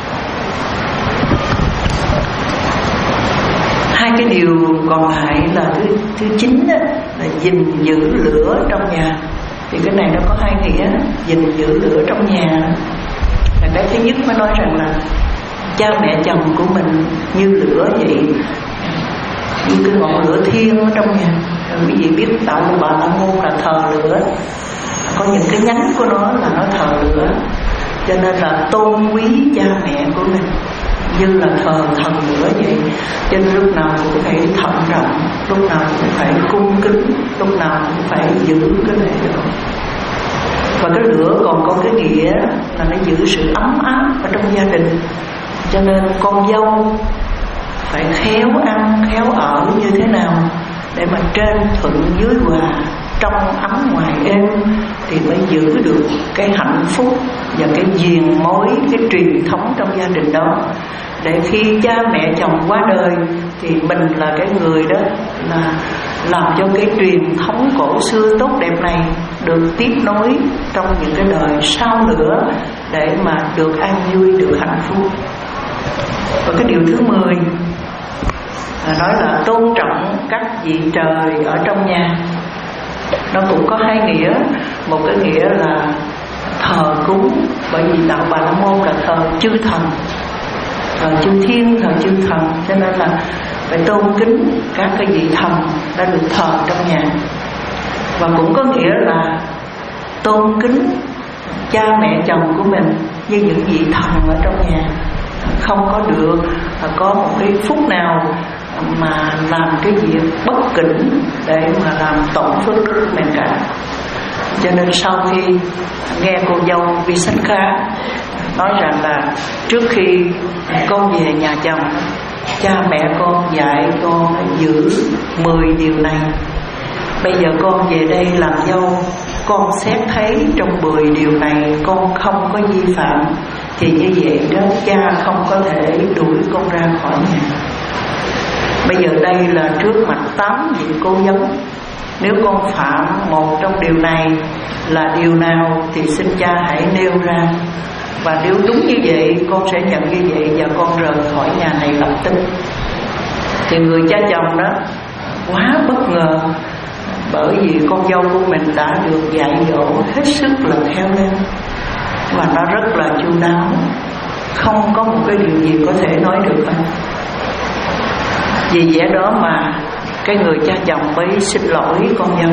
Hai cái điều còn lại là thứ, thứ chín đó, là gìn giữ lửa trong nhà. Thì cái này nó có hai nghĩa. Gìn giữ lửa trong nhà là cái thứ nhất mới nói rằng là cha mẹ chồng của mình như lửa vậy, như cái ngọn lửa thiêng ở trong nhà. Quý vị biết Đạo Bà La Môn là thờ lửa, có những cái nhánh của nó là nó thờ lửa. Cho nên là tôn quý cha mẹ của mình như là thờ thần lửa vậy. Cho nên lúc nào cũng phải thận trọng, lúc nào cũng phải cung kính, lúc nào cũng phải giữ cái lễ độ. Và cái lửa còn có cái nghĩa là nó giữ sự ấm áp ở trong gia đình. Cho nên con dâu phải khéo ăn, khéo ở như thế nào để mà trên thuận dưới hòa, trong ấm ngoài êm, thì mới giữ được cái hạnh phúc và cái diền mối, cái truyền thống trong gia đình đó. Để khi cha mẹ chồng qua đời thì mình là cái người đó là làm cho cái truyền thống cổ xưa tốt đẹp này được tiếp nối trong những cái đời sau nữa, để mà được an vui, được hạnh phúc. Và cái điều thứ mười là nói là tôn trọng các vị trời ở trong nhà. Nó cũng có hai nghĩa. Một cái nghĩa là thờ cúng, bởi vì Đạo Bà La Môn là thờ chư thần, thờ chư thiên, thờ chư thần, cho nên là phải tôn kính các cái vị thần đã được thờ trong nhà. Và cũng có nghĩa là tôn kính cha mẹ chồng của mình như những vị thần ở trong nhà. Không có được có một cái phút nào mà làm cái việc bất kính để mà làm tổn phước mình cả. Cho nên sau khi nghe cô dâu Visakha nói rằng là trước khi con về nhà chồng, cha mẹ con dạy con giữ mười điều này. Bây giờ con về đây làm dâu, con xét thấy trong mười điều này con không có vi phạm, thì như vậy đó cha không có thể đuổi con ra khỏi nhà. Bây giờ đây là trước mặt tám vị cô vấn. Nếu con phạm một trong điều này là điều nào thì xin cha hãy nêu ra. Và nếu đúng như vậy con sẽ nhận như vậy và con rời khỏi nhà này lập tức. Thì người cha chồng đó quá bất ngờ, bởi vì con dâu của mình đã được dạy dỗ hết sức là khéo léo và nó rất là chu đáo, không có một cái điều gì có thể nói được hết. Vì vậy đó mà cái người cha chồng mới xin lỗi con dâu.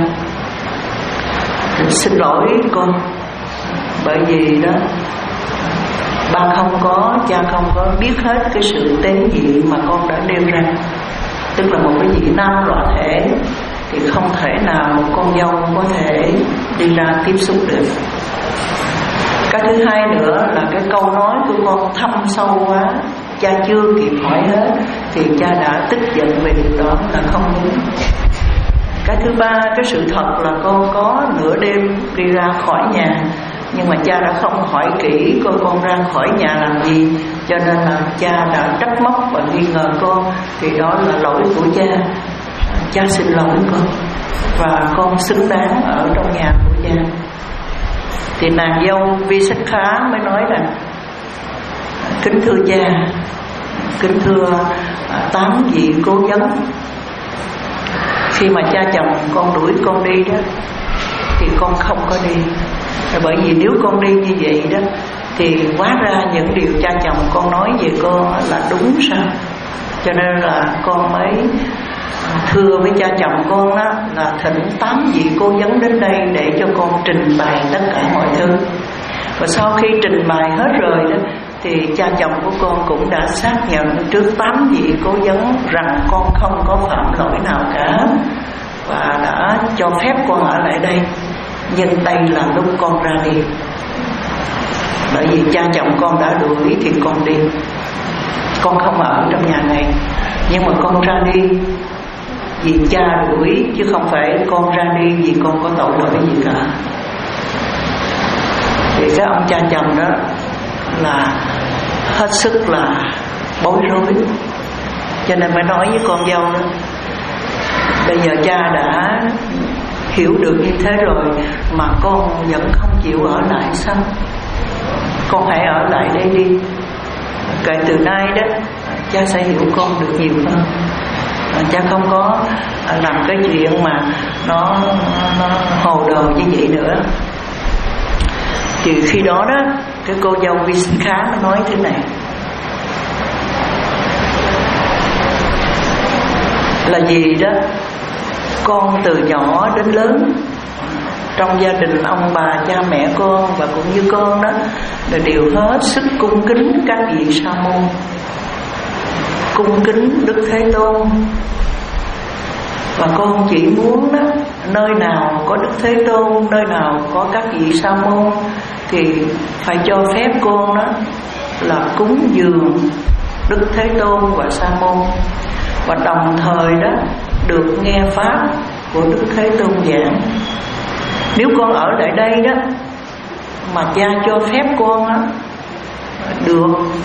Xin lỗi con, bởi vì đó ba không có, cha không có biết hết cái sự tế nhị mà con đã nêu ra. Tức là một cái vị nam lõa thể thì không thể nào một con dâu có thể đi ra tiếp xúc được. Cái thứ hai nữa là cái câu nói của con thâm sâu quá, cha chưa kịp hỏi hết thì cha đã tức giận về điều đó là không đúng. Cái thứ ba, cái sự thật là con có nửa đêm đi ra khỏi nhà, nhưng mà cha đã không hỏi kỹ coi con ra khỏi nhà làm gì, cho nên là cha đã trách móc và nghi ngờ con, thì đó là lỗi của cha. Cha xin lỗi con, và con xứng đáng ở trong nhà của cha. Thì nàng dâu Visakha mới nói là kính thưa cha, kính thưa tám vị cố vấn, khi mà cha chồng con đuổi con đi đó thì con không có đi. Bởi vì nếu con đi như vậy đó thì hóa ra những điều cha chồng con nói về con là đúng sao? Cho nên là con mới thưa với cha chồng con đó là thỉnh tám vị cô vấn đến đây để cho con trình bày tất cả mọi thứ. Và sau khi trình bày hết rồi đó thì cha chồng của con cũng đã xác nhận trước tám vị cố vấn rằng con không có phạm lỗi nào cả, và đã cho phép con ở lại đây. Nhưng đây là lúc con ra đi, bởi vì cha chồng con đã đuổi thì con đi. Con không ở trong nhà này, nhưng mà con ra đi vì cha đuổi, chứ không phải con ra đi vì con có tội lỗi gì cả. Thì cái ông cha chồng đó là hết sức là bối rối, cho nên mới nói với con dâu đó: bây giờ cha đã hiểu được như thế rồi mà con vẫn không chịu ở lại sao? Con hãy ở lại đây đi. Kể từ nay đó cha sẽ hiểu con được nhiều hơn. Cha không có làm cái chuyện mà nó, nó hồ đồ như vậy nữa. Thì khi đó đó cái cô dâu Vi Sinh Khá nó nói thế này: là gì đó, con từ nhỏ đến lớn trong gia đình ông bà cha mẹ con và cũng như con đó là đều hết sức cung kính các vị sa môn, cung kính Đức Thế Tôn. Và con chỉ muốn đó, nơi nào có Đức Thế Tôn, nơi nào có các vị sa môn thì phải cho phép con đó là cúng dường Đức Thế Tôn và sa môn, và đồng thời đó được nghe pháp của Đức Thế Tôn giảng. Nếu con ở lại đây đó mà cha cho phép con đó, được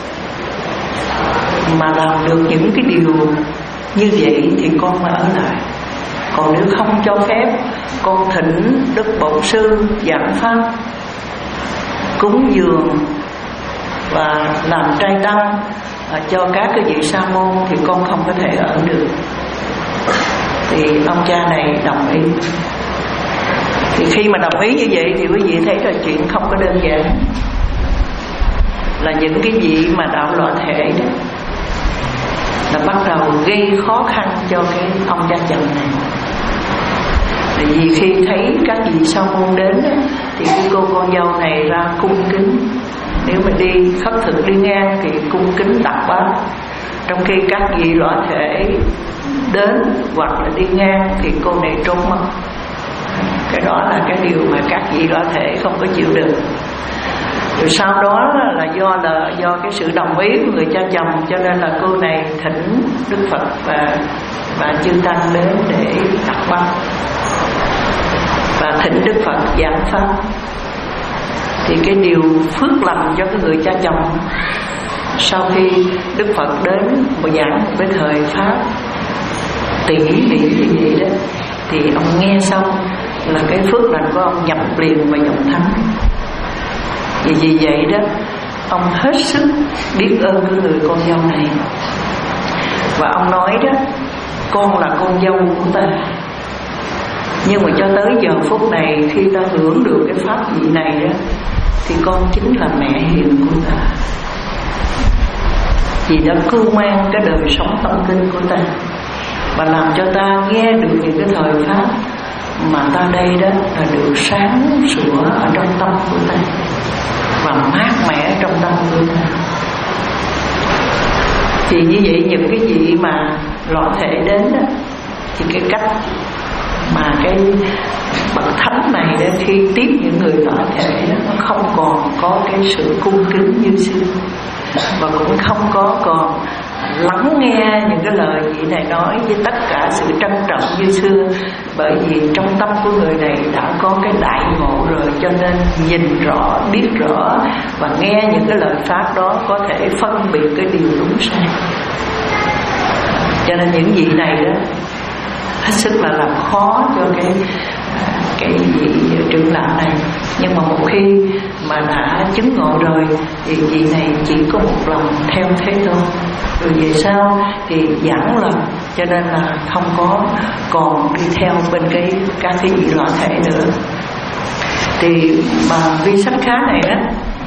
mà làm được những cái điều như vậy thì con mới ở lại. Còn nếu không cho phép, con thỉnh Đức Bổn Sư giảng pháp, cúng dường và làm trai tăng cho các cái vị sa môn thì con không có thể ở được. Thì ông cha này đồng ý. Thì khi mà đồng ý như vậy thì quý vị thấy là chuyện không có đơn giản. Là những cái vị mà đạo loạn thể đó là bắt đầu gây khó khăn cho cái ông cha chồng này. Tại vì khi thấy các vị sa môn đến đó, thì cái cô con dâu này ra cung kính. Nếu mà đi khất thực đi ngang thì cung kính đặt bát. Trong khi các vị loạn thể đến hoặc là đi ngang thì cô này trốn mất. Cái đó là cái điều mà các vị loạn thể không có chịu được. Rồi sau đó là do là do cái sự đồng ý của người cha chồng, cho nên là cô này thỉnh Đức Phật và và chư tăng đến để đặt bát và thỉnh Đức Phật giảng pháp. Thì cái điều phước lành cho cái người cha chồng, sau khi Đức Phật đến và giảng một cái thời pháp tỉ mỉ như vậy đó, thì ông nghe xong là cái phước lành của ông nhập liền vào dòng thánh. Vì vì vậy đó, ông hết sức biết ơn cái người con dâu này. Và ông nói đó: con là con dâu của ta, nhưng mà cho tới giờ phút này khi ta hưởng được cái pháp vị này đó, thì con chính là mẹ hiền của ta, vì đã cưu mang cái đời sống tâm linh của ta và làm cho ta nghe được những cái thời pháp mà ta đây đó là được sáng sủa ở trong tâm của ta và mát mẻ trong tâm của ta. Thì như vậy những cái gì mà loạn thể đến đó, thì cái cách mà cái bậc thánh này đó, khi tiếp những người loạn thể đó, nó không còn có cái sự cung kính như xưa, và cũng không có còn lắng nghe những cái lời vị này nói với tất cả sự trân trọng như xưa. Bởi vì trong tâm của người này đã có cái đại ngộ rồi, cho nên nhìn rõ, biết rõ và nghe những cái lời pháp đó có thể phân biệt cái điều đúng sai. Cho nên những vị này đó hết sức là làm khó cho cái cái vị trưởng lão này. Nhưng mà một khi mà đã chứng ngộ rồi thì vị này chỉ có một lòng theo Thế Tôn. Rồi về sau thì giảng là cho nên là không có còn đi theo bên cái các cái vị loạn thể nữa. Thì bà Vi Sách Khá này đó,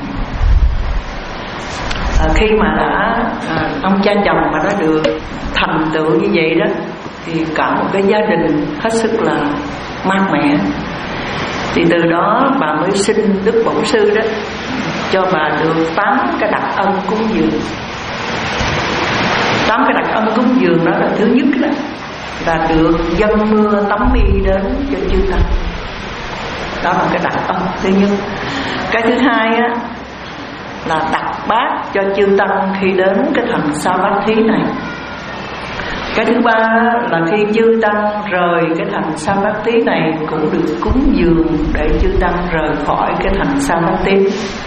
à, khi mà đã à, ông cha chồng mà đã được thành tựu như vậy đó, thì cả một cái gia đình hết sức là mát mẻ. Thì từ đó bà mới xin Đức Bổn Sư đó cho bà được tám cái đặc ân cúng dường. Tám cái đặc ân cúng dường đó là thứ nhất đó là được dâng mưa tắm y đến cho chư tăng. Đó là cái đặc ân thứ nhất. Cái thứ hai á là đặt bát cho chư tăng khi đến cái thành Sa Vát Thí này. Cái thứ ba là khi chư tăng rời cái thành Sa Vát Thí này cũng được cúng dường để chư tăng rời khỏi cái thành Sa Vát Thí.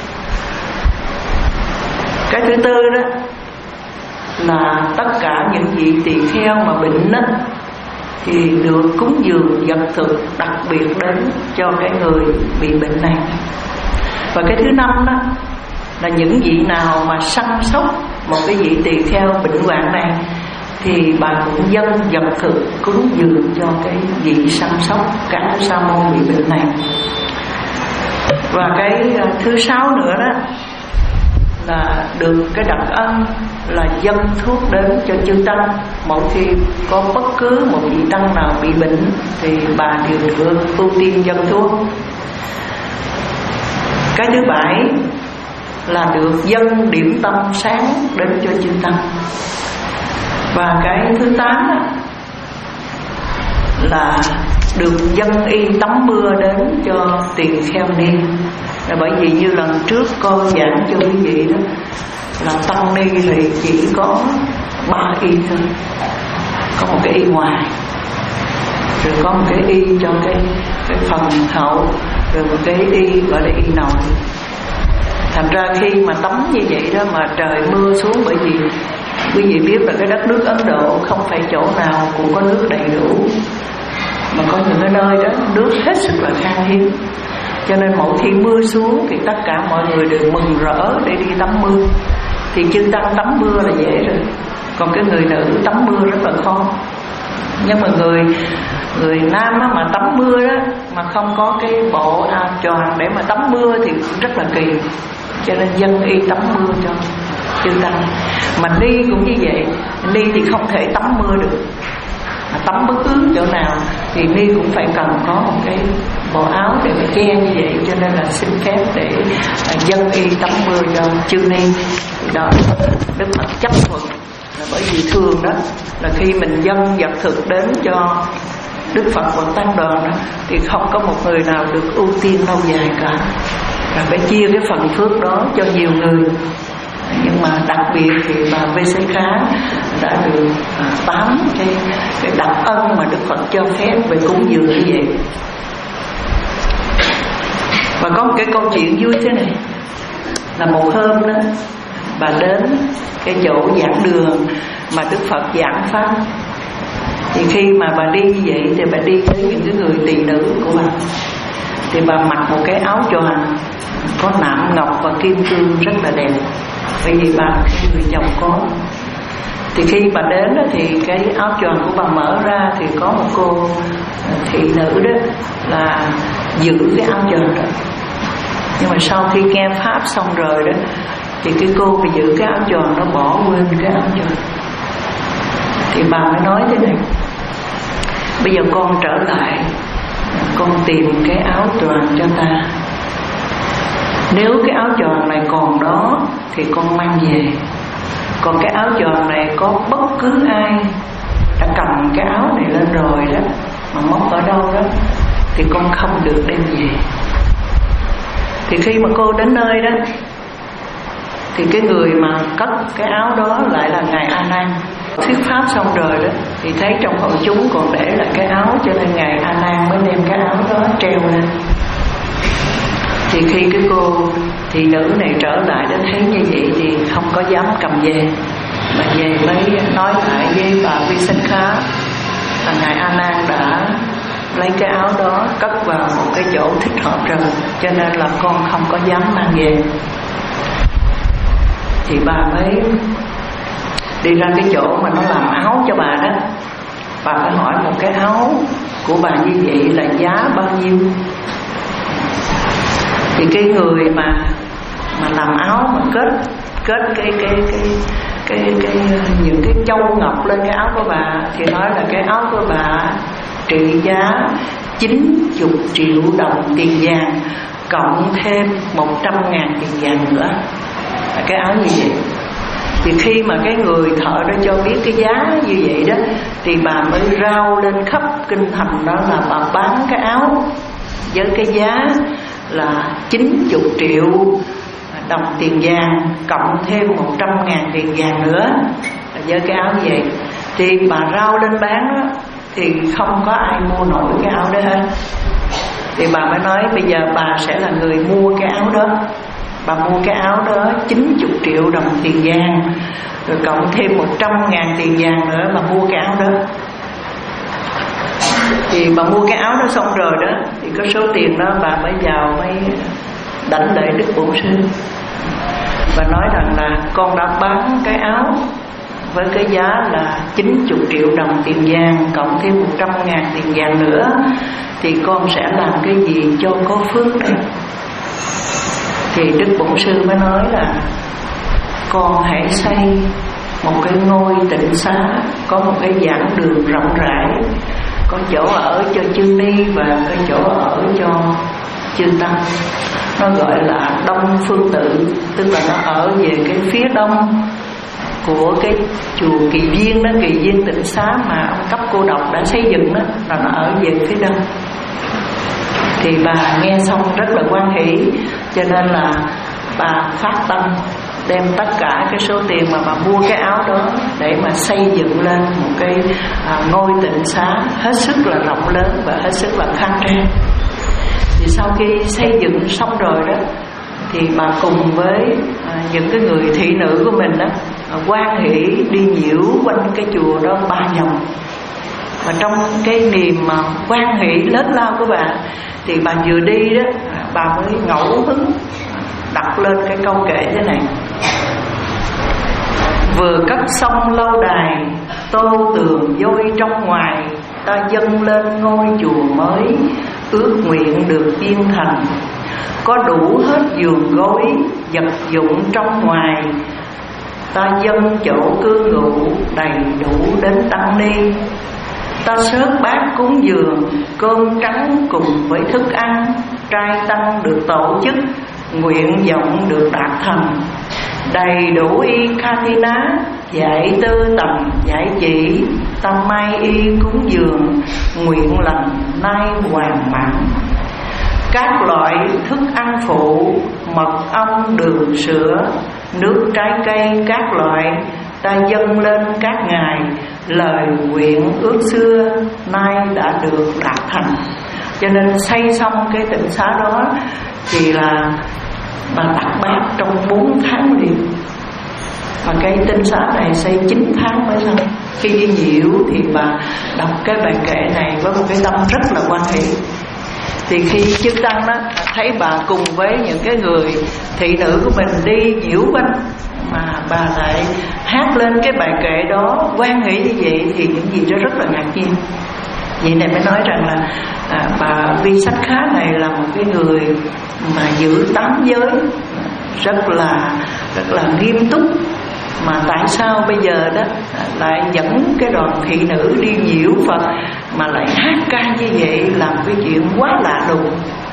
Cái thứ tư đó là tất cả những vị tỳ kheo mà bệnh đó thì được cúng dường vật thực đặc biệt đến cho cái người bị bệnh này. Và cái thứ năm đó là những vị nào mà săn sóc một cái vị tỳ kheo bệnh hoạn này thì bà cũng dâng vật thực cúng dường cho cái vị săn sóc cả sa môn bị bệnh này. Và cái thứ sáu nữa đó là được cái đặc ân là dâng thuốc đến cho chư tăng. Mỗi khi có bất cứ một vị tăng nào bị bệnh thì bà đều được ưu tiên dâng thuốc. Cái thứ bảy là được dâng điểm tâm sáng đến cho chư tăng. Và cái thứ tám là được dâng y tắm mưa đến cho tỳ kheo ni. Là bởi vì như lần trước cô giảng cho quý vị đó là tăng ni thì chỉ có ba y thôi, có một cái y ngoài, rồi có một cái y cho cái cái phần hậu, rồi một cái y gọi là y nội. Thành ra khi mà tắm như vậy đó mà trời mưa xuống, bởi vì quý vị biết là cái đất nước Ấn Độ không phải chỗ nào cũng có nước đầy đủ, mà có những cái nơi đó nước hết sức là khan hiếm. Cho nên mỗi khi mưa xuống thì tất cả mọi người đều mừng rỡ để đi tắm mưa. Thì chư tăng tắm mưa là dễ rồi, còn cái người nữ tắm mưa rất là khó. Nhưng mà người người nam á, mà tắm mưa đó mà không có cái bộ áo choàng để mà tắm mưa thì cũng rất là kỳ. Cho nên dân y tắm mưa cho chư tăng. Mà ni cũng như vậy, ni thì không thể tắm mưa được, mà tắm bất cứ chỗ nào thì ni cũng phải cần có một cái bộ áo để mà che như vậy. Cho nên là xin phép để dân y tắm mưa cho chư ni. Đó Đức Phật chấp thuận, là bởi vì thường đó là khi mình dâng vật thực đến cho Đức Phật và tăng đoàn đó, thì không có một người nào được ưu tiên lâu dài cả, là phải chia cái phần phước đó cho nhiều người. Nhưng mà đặc biệt thì bà Vi Sách Khá đã được à, tám cái, cái đặc ân mà Đức Phật cho phép về cúng dường như vậy. Và có một cái câu chuyện vui thế này, là một hôm đó bà đến cái chỗ giảng đường mà Đức Phật giảng pháp. Thì khi mà bà đi như vậy thì bà đi với những cái người tỳ nữ của bà. Thì bà mặc một cái áo choàng có nạm ngọc và kim cương rất là đẹp, bởi vì bà là cái người chồng có. Thì khi bà đến đó, thì cái áo choàng của bà mở ra thì có một cô thị nữ đó là giữ cái áo choàng đó. Nhưng mà sau khi nghe pháp xong rồi đó thì cái cô bị giữ cái áo choàng nó bỏ quên cái áo choàng. Thì bà mới nói thế này: bây giờ con trở lại, con tìm cái áo choàng cho ta. Nếu cái áo choàng này còn đó thì con mang về. Còn cái áo choàng này có bất cứ ai đã cầm cái áo này lên rồi đó mà móc ở đâu đó thì con không được đem về. Thì khi mà cô đến nơi đó thì cái người mà cất cái áo đó lại là Ngài A Nan. Thuyết pháp xong rồi đó thì thấy trong hội chúng còn để lại cái áo, cho nên Ngài A Nan mới đem cái áo đó treo lên. Thì khi cái cô thị nữ này trở lại đến thấy như vậy thì không có dám cầm về, mà về mới nói lại với bà Vi Sách Khá là Ngài A Nan đã lấy cái áo đó cất vào một cái chỗ thích hợp rồi, cho nên là con không có dám mang về. Thì bà mới đi ra cái chỗ mà nó làm áo cho bà đó, bà phải hỏi một cái áo của bà như vậy là giá bao nhiêu. Thì cái người mà mà làm áo mà kết kết cái cái cái cái cái, cái những cái châu ngọc lên cái áo của bà thì nói là cái áo của bà trị giá chín mươi triệu đồng tiền vàng cộng thêm một trăm ngàn tiền vàng nữa, là cái áo như vậy. Thì khi mà cái người thợ đó cho biết cái giá như vậy đó, thì bà mới rao lên khắp kinh thành đó là bà bán cái áo với cái giá là chín mươi triệu đồng tiền vàng cộng thêm một trăm ngàn tiền vàng nữa với cái áo như vậy. Thì bà rao lên bán đó, thì không có ai mua nổi cái áo đó hết. Thì bà mới nói bây giờ bà sẽ là người mua cái áo đó. Bà mua cái áo đó chín mươi triệu đồng tiền vàng, rồi cộng thêm một trăm ngàn tiền vàng nữa, bà mua cái áo đó. Thì bà mua cái áo đó xong rồi đó, thì có số tiền đó bà mới vào mới đảnh lễ Đức Bổn Sư. Và nói rằng là con đã bán cái áo với cái giá là chín mươi triệu đồng tiền vàng cộng thêm một trăm ngàn tiền vàng nữa, thì con sẽ làm cái gì cho có phước đây? Thì Đức Bổn Sư mới nói là con hãy xây một cái ngôi tịnh xá, có một cái giảng đường rộng rãi, có chỗ ở cho chư ni và có chỗ ở cho chư tăng. Nó gọi là Đông Phương Tự, tức là nó ở về cái phía đông của cái chùa Kỳ Viên đó, Kỳ Viên Tịnh Xá mà ông Cấp Cô Độc đã xây dựng đó, là nó ở về phía đông. Thì bà nghe xong rất là hoan hỷ, cho nên là bà phát tâm đem tất cả cái số tiền mà bà mua cái áo đó để mà xây dựng lên một cái à, ngôi tịnh xá hết sức là rộng lớn và hết sức là khang trang. Thì sau khi xây dựng xong rồi đó, thì bà cùng với à, những cái người thị nữ của mình đó hoan hỷ đi nhiễu quanh cái chùa đó ba vòng. Và trong cái niềm mà hoan hỷ lớn lao của bà, thì bà vừa đi đó, bà mới ngẫu hứng đặt lên cái câu kệ thế này: vừa cất xong lâu đài, tô tường vôi trong ngoài, ta dâng lên ngôi chùa mới, ước nguyện được viên thành. Có đủ hết giường gối, vật dụng trong ngoài, ta dâng chỗ cư ngụ đầy đủ đến tăng ni. Ta sớt bát cúng dường, cơm trắng cùng với thức ăn, trai tăng được tổ chức, nguyện vọng được đạt thành. Đầy đủ y Katina, giải tư tầm giải chỉ, ta mai y cúng dường, nguyện lành nay hoàn mãn. Các loại thức ăn phụ, mật ong đường sữa, nước trái cây các loại, ta dâng lên các ngài, lời nguyện ước xưa nay đã được đạt thành. Cho nên xây xong cái tịnh xá đó thì là bà đặt bát trong bốn tháng liền. Và cái tịnh xá này xây chín tháng mới xong. Khi đi nhiễu thì bà đọc cái bài kệ này với một cái tâm rất là hoan hỷ. Thì khi chư tăng đó thấy bà cùng với những cái người thị nữ của mình đi nhiễu quanh, mà bà lại hát lên cái bài kệ đó hoan hỷ như vậy, thì những gì đó rất là ngạc nhiên. Vậy này mới nói rằng là à, bà Vi Sách Khá này là một cái người mà giữ tám giới rất là rất là nghiêm túc. Mà tại sao bây giờ đó lại dẫn cái đoàn thị nữ đi nhiễu Phật mà lại hát ca như vậy, làm cái chuyện quá lạ lùng.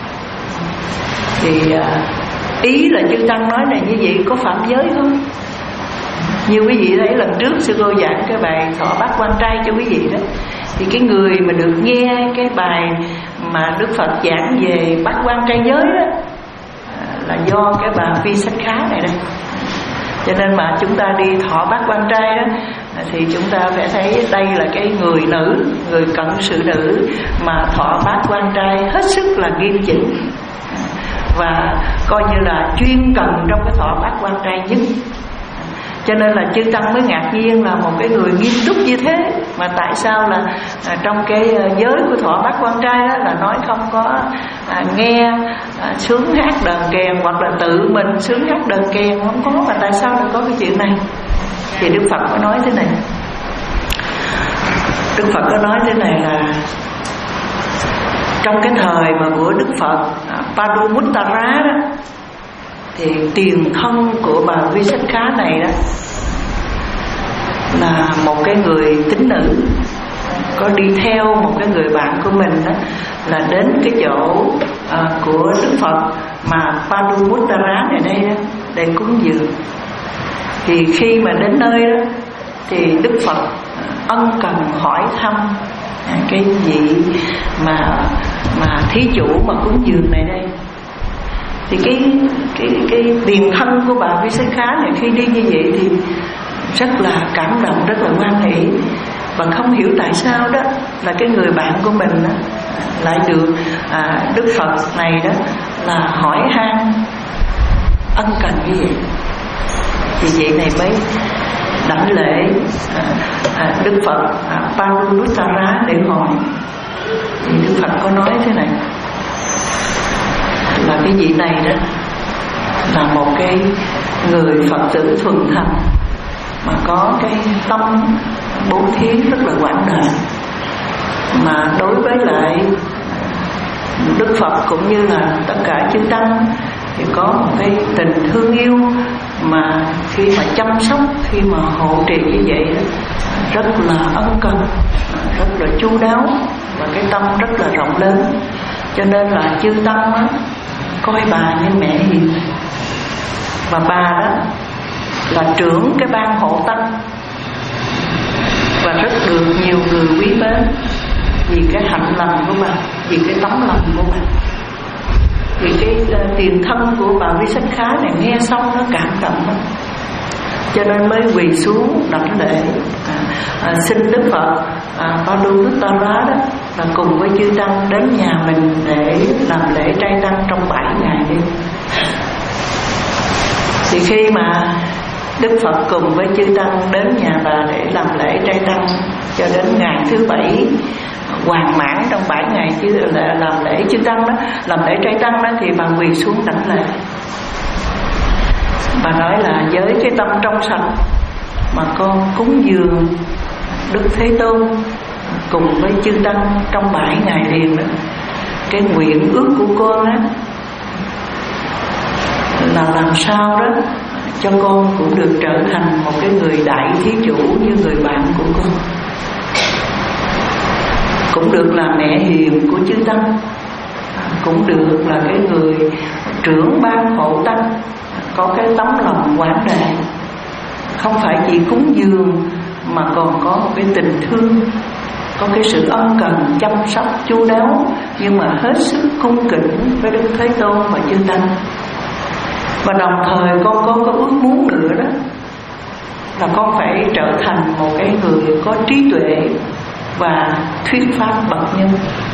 Thì à, ý là chư tăng nói này như vậy có phạm giới không? Như quý vị thấy lần trước sư cô giảng cái bài Thọ Bát Quan Trai cho quý vị đó, thì cái người mà được nghe cái bài mà Đức Phật giảng về Bát Quan Trai giới đó là do cái bà Vi Sách Khá này đây. Cho nên mà chúng ta đi thọ Bát Quan Trai đó, thì chúng ta phải thấy đây là cái người nữ, người cận sự nữ mà thọ Bát Quan Trai hết sức là nghiêm chỉnh, và coi như là chuyên cần trong cái thọ Bát Quan Trai nhất. Cho nên là chư tăng mới ngạc nhiên là một cái người nghiêm túc như thế mà tại sao là à, trong cái giới của thọ Bát Quan Trai đó là nói không có à, nghe à, sướng hát đờn kèn, hoặc là tự mình sướng hát đờn kèn không có, mà tại sao lại có cái chuyện này? Thì Đức Phật có nói thế này, Đức Phật có nói thế này là trong cái thời mà của Đức Phật Padumuttara đó, thì tiền thân của bà Visakhá này đó là một cái người tín nữ, có đi theo một cái người bạn của mình đó, là đến cái chỗ à, của Đức Phật mà Padumuttara này đây đó, để cúng dường. Thì khi mà đến nơi đó thì Đức Phật ân cần hỏi thăm cái vị mà mà thí chủ mà cúng dường này đây. Thì cái cái cái tiền thân của bà Visakhá này khi đi như vậy thì rất là cảm động, rất là hoan hỷ, và không hiểu tại sao đó là cái người bạn của mình đó, lại được à, Đức Phật này đó là hỏi han ân cần như vậy. Thì vậy này mới đảnh lễ à, à, Đức Phật à, Padumuttara để hỏi. Thì Đức Phật có nói thế này là cái vị này đó là một cái người Phật tử thuần thành, mà có cái tâm bố thí rất là quảng đại, mà đối với lại Đức Phật cũng như là tất cả chư tăng thì có một cái tình thương yêu, mà khi mà chăm sóc, khi mà hộ trì như vậy đó, rất là ân cần, rất là chu đáo, và cái tâm rất là rộng lớn. Cho nên là chư tăng đó coi bà như mẹ hiền. Và bà đó là trưởng cái ban hộ tăng, và rất được nhiều người quý mến vì cái hạnh lành của bà, vì cái tấm lòng của bà. Vì cái uh, tiền thân của bà Visakhá này nghe xong nó cảm động lắm, cho nên mới quỳ xuống đảnh lễ à, à, xin Đức Phật à, Padumuttara đó là cùng với chư tăng đến nhà mình để làm lễ trai tăng trong bảy ngày đi. Thì khi mà Đức Phật cùng với chư tăng đến nhà bà để làm lễ trai tăng cho đến ngày thứ bảy hoàn mãn trong bảy ngày chứ là làm lễ chư tăng đó, làm lễ trai tăng đó, thì bà quỳ xuống đảnh lễ. Bà nói là với cái tâm trong sạch mà con cúng dường Đức Thế Tôn cùng với chư tăng trong bảy ngày liền đó, cái nguyện ước của con á là làm sao đó cho con cũng được trở thành một cái người đại thí chủ như người bạn của con, cũng được là mẹ hiền của chư tăng, cũng được là cái người trưởng ban hộ tăng, có cái tấm lòng quảng đại, không phải chỉ cúng dường mà còn có một cái tình thương, có cái sự ân cần chăm sóc chu đáo, nhưng mà hết sức cung kính với Đức Thế Tôn và chư tăng. Và đồng thời con có có ước muốn nữa đó là con phải trở thành một cái người có trí tuệ và thuyết pháp bậc nhân,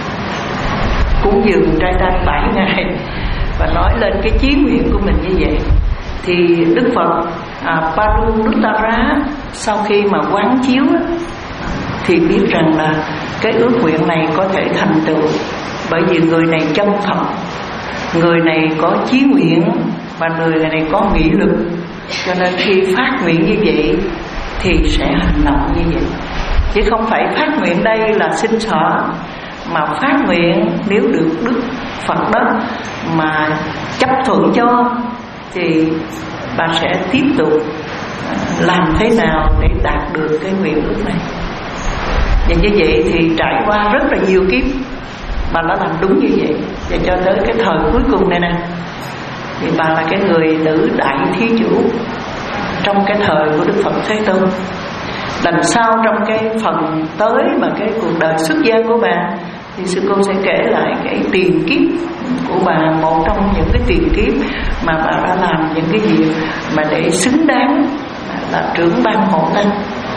cúng dường trai tăng bảy ngày và nói lên cái chí nguyện của mình như vậy. Thì Đức Phật à, Padumuttara sau khi mà quán chiếu thì biết rằng là cái ước nguyện này có thể thành tựu, bởi vì người này chân thật, người này có chí nguyện và người này có nghị lực, cho nên khi phát nguyện như vậy thì sẽ hành động như vậy, chứ không phải phát nguyện đây là xin xỏ, mà phát nguyện nếu được Đức Phật đó mà chấp thuận cho thì bà sẽ tiếp tục làm thế nào để đạt được cái nguyện ước này. Và như vậy thì trải qua rất là nhiều kiếp bà đã làm đúng như vậy, và cho tới cái thời cuối cùng này nè thì bà là cái người nữ đại thí chủ trong cái thời của Đức Phật Thế Tôn. Lần sau trong cái phần tới mà cái cuộc đời xuất gia của bà thì sư cô sẽ kể lại cái tiền kiếp của bà, một trong những cái tiền kiếp mà bà đã làm những cái việc mà để xứng đáng là trưởng ban hộ tăng.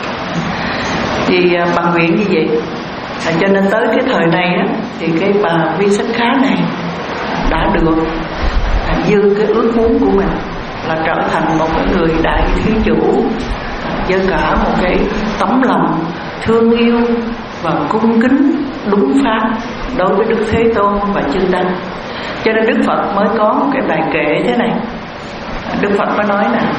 Thì bằng nguyện như vậy à, cho nên tới cái thời này á, thì cái bà Visakhá này đã được à, dư cái ước muốn của mình là trở thành một cái người đại thí chủ với cả một cái tấm lòng thương yêu và cung kính đúng pháp đối với Đức Thế Tôn và chư tăng. Cho nên Đức Phật mới có một cái bài kệ thế này. Đức Phật mới nói là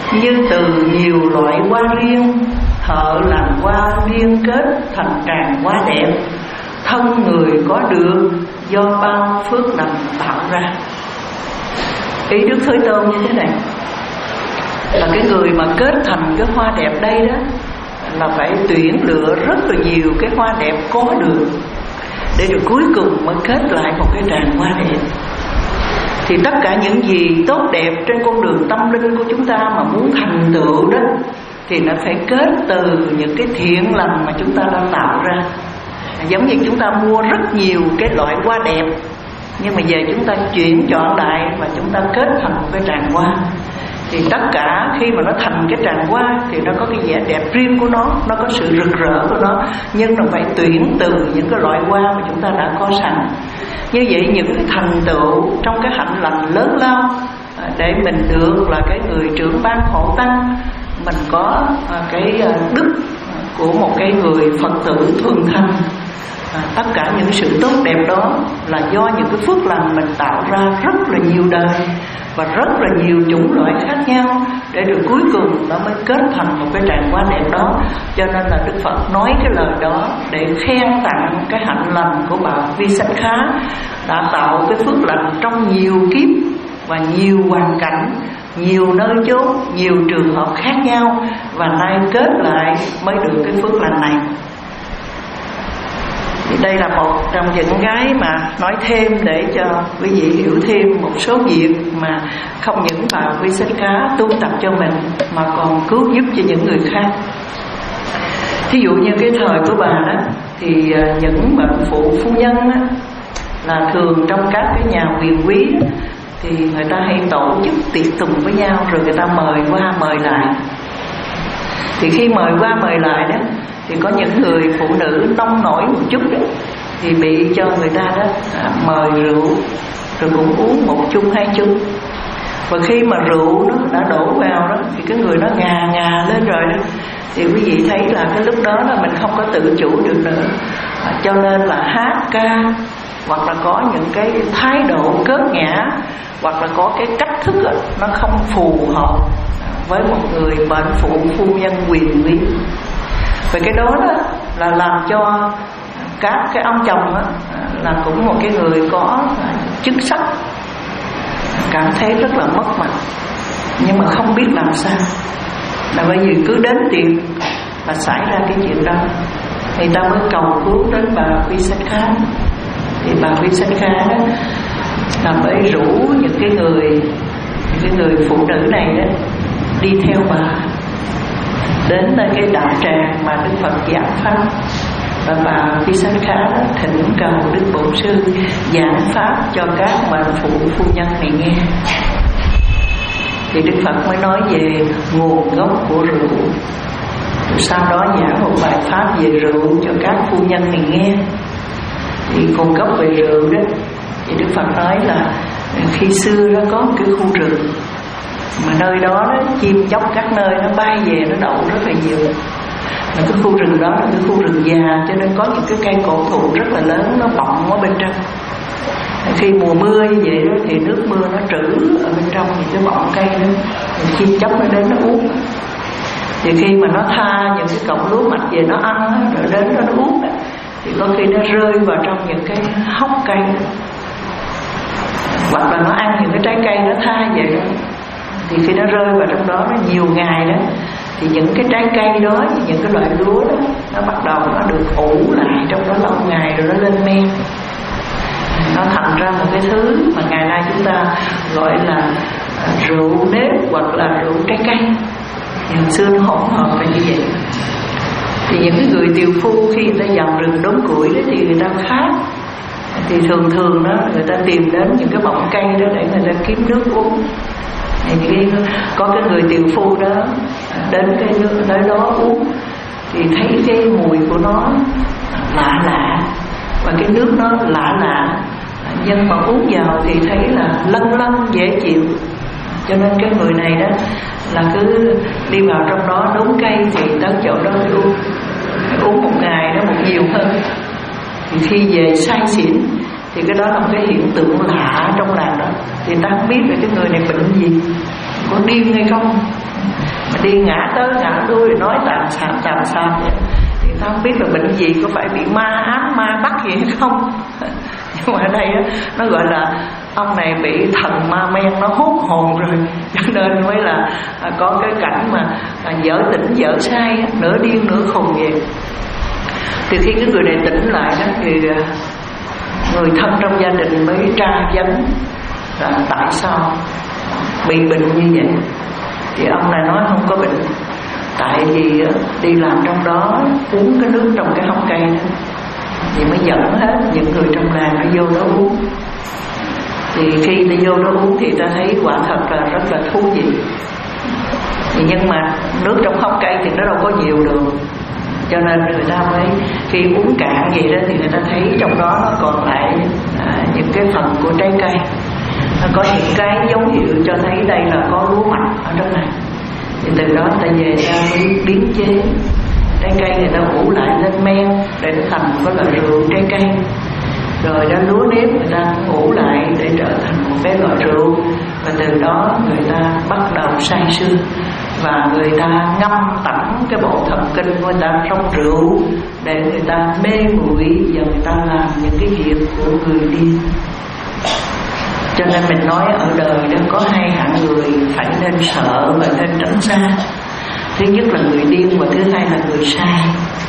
như từ nhiều loại hoa riêng, thợ làm hoa liên kết thành tràng hoa đẹp. Thân người có được do bao phước lành tạo ra. Ý Đức Thế Tôn như thế này, là cái người mà kết thành cái hoa đẹp đây đó là phải tuyển lựa rất là nhiều cái hoa đẹp có được, để rồi cuối cùng mới kết lại một cái tràng hoa đẹp. Thì tất cả những gì tốt đẹp trên con đường tâm linh của chúng ta mà muốn thành tựu đó, thì nó phải kết từ những cái thiện lành mà chúng ta đã tạo ra. Giống như chúng ta mua rất nhiều cái loại hoa đẹp, nhưng mà về chúng ta chuyển chọn lại và chúng ta kết thành một cái tràng hoa. Thì tất cả khi mà nó thành cái tràng hoa thì nó có cái vẻ đẹp riêng của nó, nó có sự rực rỡ của nó, nhưng nó phải tuyển từ những cái loại hoa mà chúng ta đã có sẵn. Như vậy những cái thành tựu trong cái hạnh lành lớn lao, để mình được là cái người trưởng ban hộ tăng, mình có cái đức của một cái người Phật tử thường thành. À, tất cả những sự tốt đẹp đó là do những cái phước lành mình tạo ra rất là nhiều đời và rất là nhiều chủng loại khác nhau, để rồi cuối cùng nó mới kết thành một cái tràng hoa đẹp đó. Cho nên là Đức Phật nói cái lời đó để khen tặng cái hạnh lành của bà Visakha đã tạo cái phước lành trong nhiều kiếp và nhiều hoàn cảnh, nhiều nơi chốn, nhiều trường hợp khác nhau, và nay kết lại mới được cái phước lành này. Thì đây là một trong những cái mà nói thêm để cho quý vị hiểu thêm một số việc mà không những bà Visakha tu tập cho mình mà còn cứu giúp cho những người khác. Thí dụ như cái thời của bà đó, thì những bệnh phụ phu nhân đó, là thường trong các cái nhà quyền quý đó, thì người ta hay tổ chức tiệc tùng với nhau, rồi người ta mời qua mời lại. Thì khi mời qua mời lại đó, thì có những người phụ nữ nông nổi một chút đó, thì bị cho người ta đó à, mời rượu, rồi cũng uống một chung hai chung. Và khi mà rượu nó đã đổ vào đó, thì cái người nó ngà ngà lên rồi đó, thì quý vị thấy là cái lúc đó là mình không có tự chủ được nữa. à, Cho nên là hát ca, hoặc là có những cái thái độ cớt nhã, hoặc là có cái cách thức đó, nó không phù hợp với một người bệnh phụ phu nhân quyền quý. Và cái đó, đó là làm cho các cái ông chồng đó, là cũng một cái người có chức sắc cảm thấy rất là mất mặt, nhưng mà không biết làm sao. Là bởi vì cứ đến tiệc và xảy ra cái chuyện đó, thì ta mới cầu cứu đến bà Visakha. Thì bà Visakha đó là mới rủ những cái người những cái người phụ nữ này đó đi theo bà đến nơi cái đạo tràng mà Đức Phật giảng pháp. Và bà Visakha đó thỉnh cầu Đức Bổn Sư giảng pháp cho các mệnh phụ phu nhân này nghe. Thì Đức Phật mới nói về nguồn gốc của rượu, sau đó giảng một bài pháp về rượu cho các phu nhân này nghe. Thì nguồn gốc về rượu đó, thì Đức Phật nói là khi xưa nó có một cái khu rừng, mà nơi đó, đó chim chóc các nơi nó bay về nó đậu rất là nhiều. Mà cái khu rừng đó là cái khu rừng già, cho nên có những cái cây cổ thụ rất là lớn nó bọng ở bên trong. Khi mùa mưa như vậy đó, thì nước mưa nó trữ ở bên trong những cái bọng cây đó, thì chim chóc nó đến nó uống. Thì khi mà nó tha những cái cọng lúa mạch về nó ăn, rồi đến đó nó uống, thì có khi nó rơi vào trong những cái hốc cây đó, hoặc là nó ăn những cái trái cây nó tha vậy đó. Thì khi nó rơi vào trong đó nó nhiều ngày đó, thì những cái trái cây đó, những cái loại lúa đó, nó bắt đầu nó được ủ lại trong đó lâu ngày, rồi nó lên men, nó thành ra một cái thứ mà ngày nay chúng ta gọi là rượu nếp hoặc là rượu trái cây. Thì hồi xưa nó hỗn hợp là như vậy. Thì những cái người tiều phu khi người ta dòng rừng đốn củi đó, thì người ta khát, thì thường thường đó người ta tìm đến những cái bọng cây đó để người ta kiếm nước uống. Thì có cái người tiều phu đó đến cái nước nơi đó uống, thì thấy cái mùi của nó lạ lạ, và cái nước nó lạ lạ, nhưng mà uống vào thì thấy là lân lân dễ chịu. Cho nên cái người này đó là cứ đi vào trong đó đốn cây, thì tới chỗ đó thì uống uống một ngày đó một nhiều hơn. Thì khi về say xỉn, thì cái đó là một cái hiện tượng lạ trong làng đó. Thì ta không biết là cái người này bệnh gì, có điên hay không. đi ngã tới ngã lui nói tạm sạm tạm sạm vậy. Thì ta không biết là bệnh gì, có phải bị ma ám ma bắt gì hay không. Nhưng mà ở đây á, nó gọi là ông này bị thần ma men nó hút hồn rồi, cho nên mới là có cái cảnh mà dở tỉnh dở sai, nửa điên nửa khùng vậy. Từ khi cái người này tỉnh lại đó thì người thân trong gia đình mới tra vấn là tại sao bị bệnh như vậy. Thì ông này nói không có bệnh, tại vì đi làm trong đó uống cái nước trong cái hốc cây đó, thì mới dẫn hết những người trong làng nó vô đó uống. Thì khi ta vô đó uống thì ta thấy quả thật là rất là thú vị. Thì nhưng mà nước trong hốc cây thì nó đâu có nhiều đường, cho nên người ta mới khi uống cạn vậy đó thì người ta thấy trong đó nó còn lại à, những cái phần của trái cây. Nó có những cái dấu hiệu cho thấy đây là có lúa mạch ở trong này. Thì từ đó ta về ta mới biến chế trái cây, người ta ủ lại lên men để thành có loại rượu trái cây. Rồi đó lúa nếp người ta ủ lại để trở thành một cái loại rượu. Và từ đó người ta bắt đầu say sưa, và người ta ngâm tẩm cái bộ thần kinh của người ta trong rượu để người ta mê muội và người ta làm những cái việc của người điên. Cho nên mình nói ở đời đó có hai hạng người phải nên sợ và nên tránh xa. Thứ nhất là người điên, và thứ hai là người sai.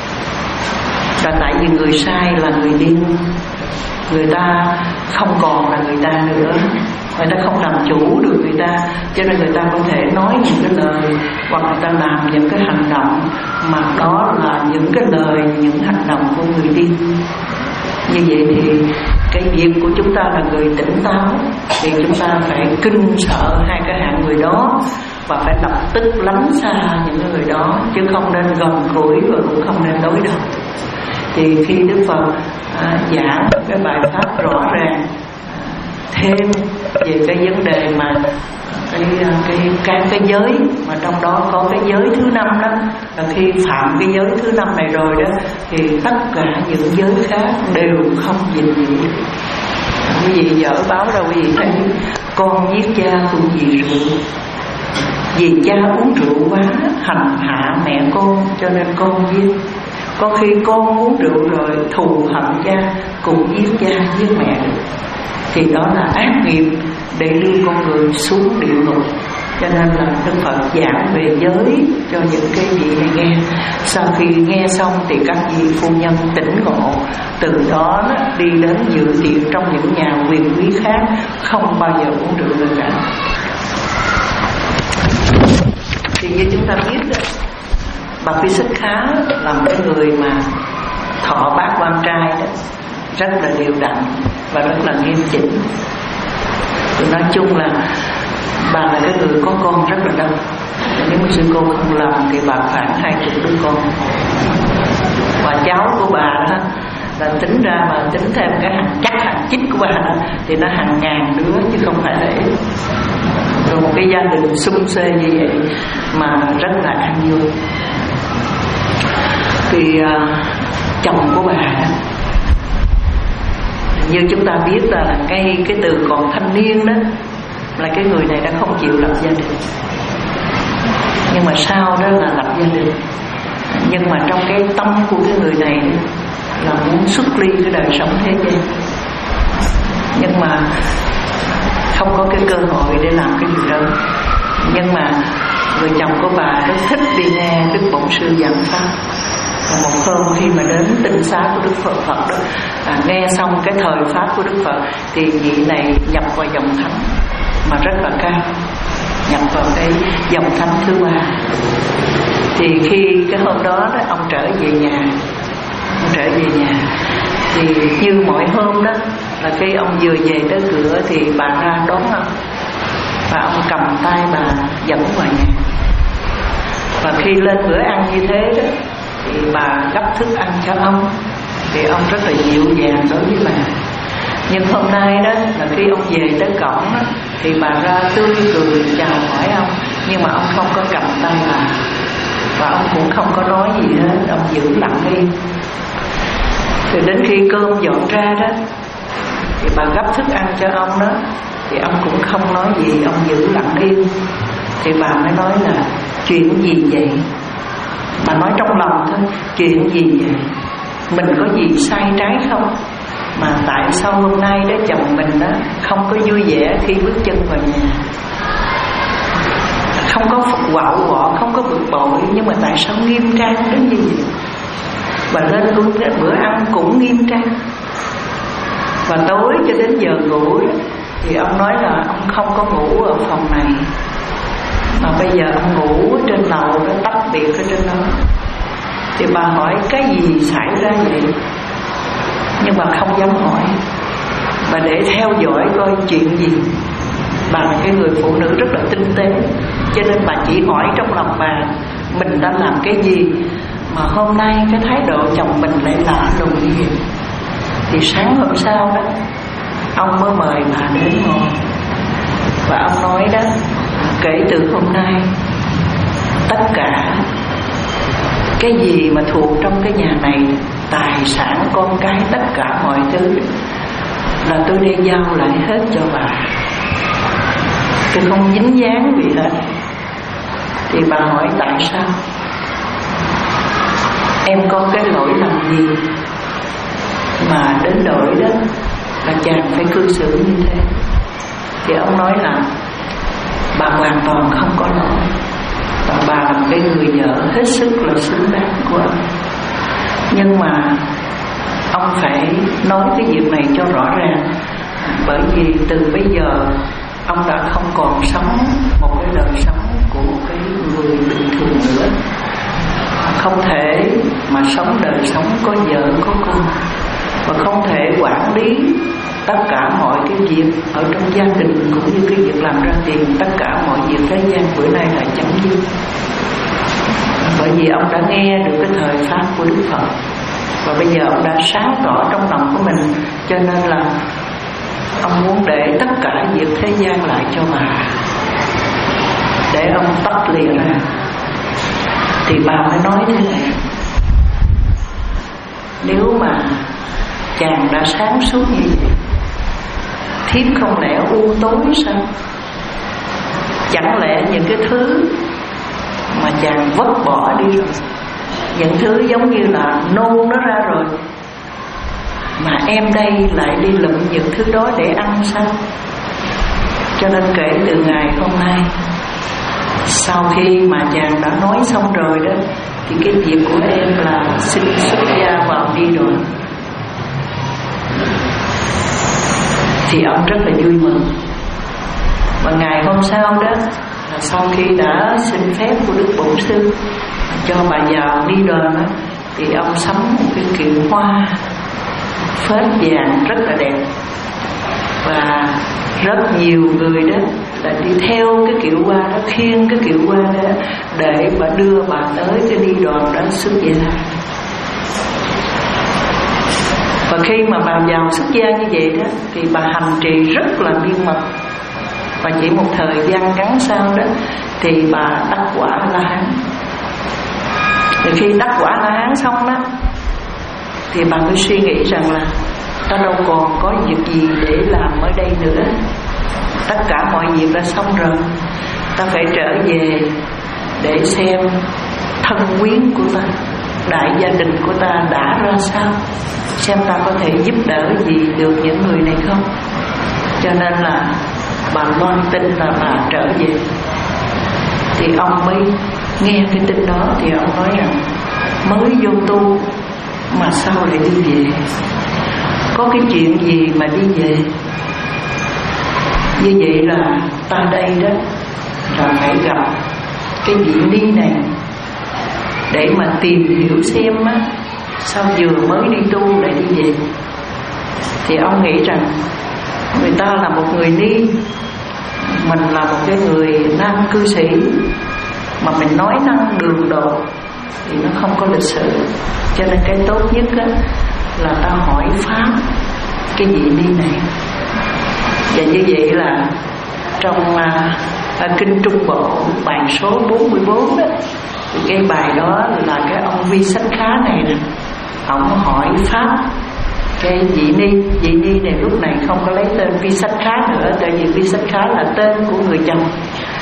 Và tại vì người sai là người điên, người ta không còn là người ta nữa, người ta không làm chủ được người ta, cho nên người ta có thể nói những cái lời hoặc người ta làm những cái hành động mà đó là những cái lời, những hành động của người điên. Như vậy thì cái việc của chúng ta là người tỉnh táo thì chúng ta phải kinh sợ hai cái hạng người đó, và phải lập tức lánh xa những người đó, chứ không nên gần gũi và cũng không nên đối đầu. Thì khi Đức Phật à, giảng cái bài pháp rõ ràng thêm về cái vấn đề mà cái cái các cái giới, mà trong đó có cái giới thứ năm đó, là khi phạm cái giới thứ năm này rồi đó thì tất cả những giới khác đều không gìn giữ. Quý vị dở báo đâu quý vị thấy con giết cha cũng vì rượu, vì cha uống rượu quá hành hạ mẹ con cho nên con giết. Có khi con uống rượu rồi thù hận cha cũng giết cha giết mẹ được. Thì đó là ác nghiệp để đưa con người xuống địa ngục. Cho nên là Đức Phật giảng về giới cho những cái vị này nghe. Sau khi nghe xong thì các vị phu nhân tỉnh ngộ, từ đó đi đến dự tiệc trong những nhà quyền quý khác, không bao giờ uống rượu nữa cả. Thì như chúng ta biết đó, bà Pisakha là một cái người mà thọ bát quan trai đó, rất là đều đặn và rất là nghiêm chỉnh. Thì nói chung là bà là cái người có con rất là đông. Nếu mà sư cô không lầm thì bà khoảng hai chục đứa con. Và cháu của bà đó là tính ra mà tính thêm cái hàng chắc hàng chích của bà đó thì nó hàng ngàn đứa chứ không phải là ít. Rồi một cái gia đình sum xê như vậy mà rất là an vui. Thì uh, chồng của bà đó, như chúng ta biết là, là cái cái từ còn thanh niên đó là cái người này đã không chịu lập gia đình, nhưng mà sau đó là lập gia đình. Nhưng mà trong cái tâm của cái người này là muốn xuất ly cái đời sống thế gian, nhưng mà không có cái cơ hội để làm cái gì đó. Nhưng mà người chồng của bà rất thích đi nghe Đức Bổn Sư giảng pháp. Và một hôm khi mà đến tinh xá của Đức Phật Phật đó, à, nghe xong cái thời pháp của Đức Phật thì vị này nhập vào dòng thánh mà rất là cao, nhập vào cái dòng thánh thứ ba. Thì khi cái hôm đó, đó ông trở về nhà, ông trở về nhà thì như mọi hôm đó là khi ông vừa về tới cửa thì bà ra đón ông, và ông cầm tay bà dẫn vào nhà. Và khi lên bữa ăn như thế đó thì bà gấp thức ăn cho ông, thì ông rất là dịu dàng đối với bà. Nhưng hôm nay đó là khi ông về tới cổng đó, thì bà ra tươi cười chào hỏi ông, nhưng mà ông không có cầm tay bà, và ông cũng không có nói gì hết, ông giữ lặng đi. Thì đến khi cơm dọn ra đó thì bà gấp thức ăn cho ông đó, thì ông cũng không nói gì, ông giữ lặng yên. Thì bà mới nói là chuyện gì vậy? Bà nói trong lòng thôi, chuyện gì vậy? Mình có gì sai trái không? Mà tại sao hôm nay đó chồng mình đó không có vui vẻ khi bước chân vào nhà, không có quạo quọ, không có bực bội, nhưng mà tại sao nghiêm trang đến như vậy? Và lên luôn bữa ăn cũng nghiêm trang. Và tối cho đến giờ ngủ thì ông nói là ông không có ngủ ở phòng này, mà bây giờ ông ngủ trên lầu đó, tách biệt ở trên đó. Thì bà hỏi cái gì xảy ra vậy, nhưng bà không dám hỏi. Bà để theo dõi coi chuyện gì. Bà là cái người phụ nữ rất là tinh tế, cho nên bà chỉ hỏi trong lòng bà mình đã làm cái gì mà hôm nay cái thái độ chồng mình lại lạ lùng như vậy. Thì sáng hôm sau đó ông mới mời bà đến ngồi, và ông nói đó, kể từ hôm nay tất cả cái gì mà thuộc trong cái nhà này, tài sản, con cái, tất cả mọi thứ là tôi đi giao lại hết cho bà, tôi không dính dáng gì hết. Thì bà hỏi tại sao? Em có cái lỗi lầm gì mà đến đổi đó là chàng phải cư xử như thế? Thì ông nói là bà hoàn toàn không có lỗi, và bà là một cái người vợ hết sức là xứng đáng của ông. Nhưng mà ông phải nói cái việc này cho rõ ràng, bởi vì từ bây giờ ông đã không còn sống một cái đời sống của một cái người bình thường nữa, không thể mà sống đời sống có vợ có con, và không thể quản lý tất cả mọi cái việc ở trong gia đình cũng như cái việc làm ra tiền. Tất cả mọi việc thế gian bữa nay là chấm dứt, bởi vì ông đã nghe được cái thời pháp của Đức Phật, và bây giờ ông đã sáng tỏ trong lòng của mình, cho nên là ông muốn để tất cả việc thế gian lại cho bà, để ông tách lìa ra. Thì bà mới nói thế này: nếu mà chàng đã sáng suốt như vậy, thiếp không lẽ u tối sao? Chẳng lẽ những cái thứ mà chàng vứt bỏ đi rồi, những thứ giống như là nôn nó ra rồi, mà em đây lại đi lụm những thứ đó để ăn sao? Cho nên kể từ ngày hôm nay, sau khi mà chàng đã nói xong rồi đó, thì cái việc của em là xin xuất gia vào đi rồi. Thì ông rất là vui mừng. Và ngày hôm sau đó, là sau khi đã xin phép của Đức Bổn Sư cho bà vào đi đoàn đó, thì ông sắm một cái kiệu hoa phết vàng rất là đẹp, và rất nhiều người đó là đi theo cái kiệu hoa đó, khiêng cái kiệu hoa đó để bà đưa bà tới cái đi đoàn đó xuất gia. Và khi mà bà vào xuất gia như vậy đó, thì bà hành trì rất là miên mật, và chỉ một thời gian ngắn sau đó thì bà đắc quả La Hán. Thì khi đắc quả La Hán xong đó, thì bà mới suy nghĩ rằng là ta đâu còn có việc gì để làm ở đây nữa, tất cả mọi việc đã xong rồi, ta phải trở về để xem thân quyến của ta, đại gia đình của ta đã ra sao, xem ta có thể giúp đỡ gì được những người này không. Cho nên là bà loan tin là bà trở về. Thì ông mới nghe cái tin đó, thì ông nói rằng mới vô tu mà sao lại đi về, có cái chuyện gì mà đi về? Như vậy là ta đây đó là phải gặp cái vị ni này để mà tìm hiểu xem á, sao vừa mới đi tu lại đi về. Thì ông nghĩ rằng người ta là một người ni, mình là một cái người nam cư sĩ, mà mình nói năng đường đột thì nó không có lịch sự. Cho nên cái tốt nhất á, là ta hỏi pháp cái vị ni này. Và như vậy là trong à, à, Kinh Trung Bộ bài số bốn mươi bốn đó, thì cái bài đó là cái ông Vi Sách Khá này nè, ông hỏi pháp cái vị ni. Vị ni này lúc này không có lấy tên Vi Sách Khá nữa, tại vì Vi Sách Khá là tên của người chồng.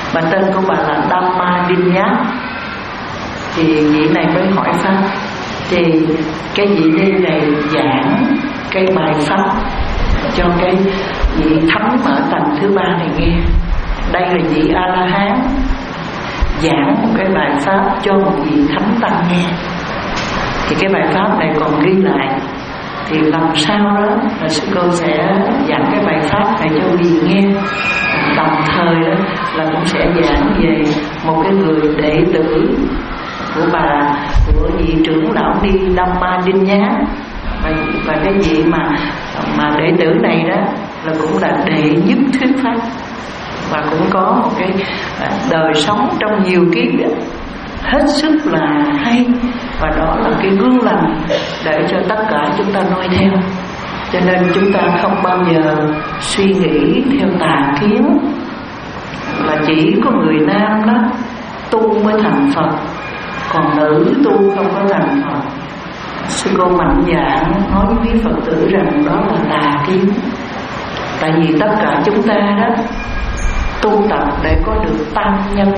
Và tên của bà là Dhammadinna. Thì vị này mới hỏi pháp. Thì cái vị đi này giảng cái bài pháp cho cái vị thánh ở tầng thứ ba này nghe. Đây là vị A-la-hán giảng một cái bài pháp cho một vị thánh tăng nghe. Thì cái bài pháp này còn ghi lại. Thì lần sau đó là sư cô sẽ giảng cái bài pháp này cho vị nghe. Đồng thời đó là cũng sẽ giảng về một cái người đệ tử của bà, của vị trưởng lão Ni Dhammadinna. Và, và cái vị mà mà đệ tử này đó là cũng là đệ nhất thuyết pháp, và cũng có một cái đời sống trong nhiều kiếp hết sức là hay, và đó là cái gương lành để cho tất cả chúng ta noi theo. Cho nên chúng ta không bao giờ suy nghĩ theo tà kiến là chỉ có người nam đó tu mới thành Phật, còn nữ tu không có thành Phật. Sư cô mạnh dạn nói với Phật tử rằng đó là tà kiến. Tại vì tất cả chúng ta đó tu tập để có được tam nhân.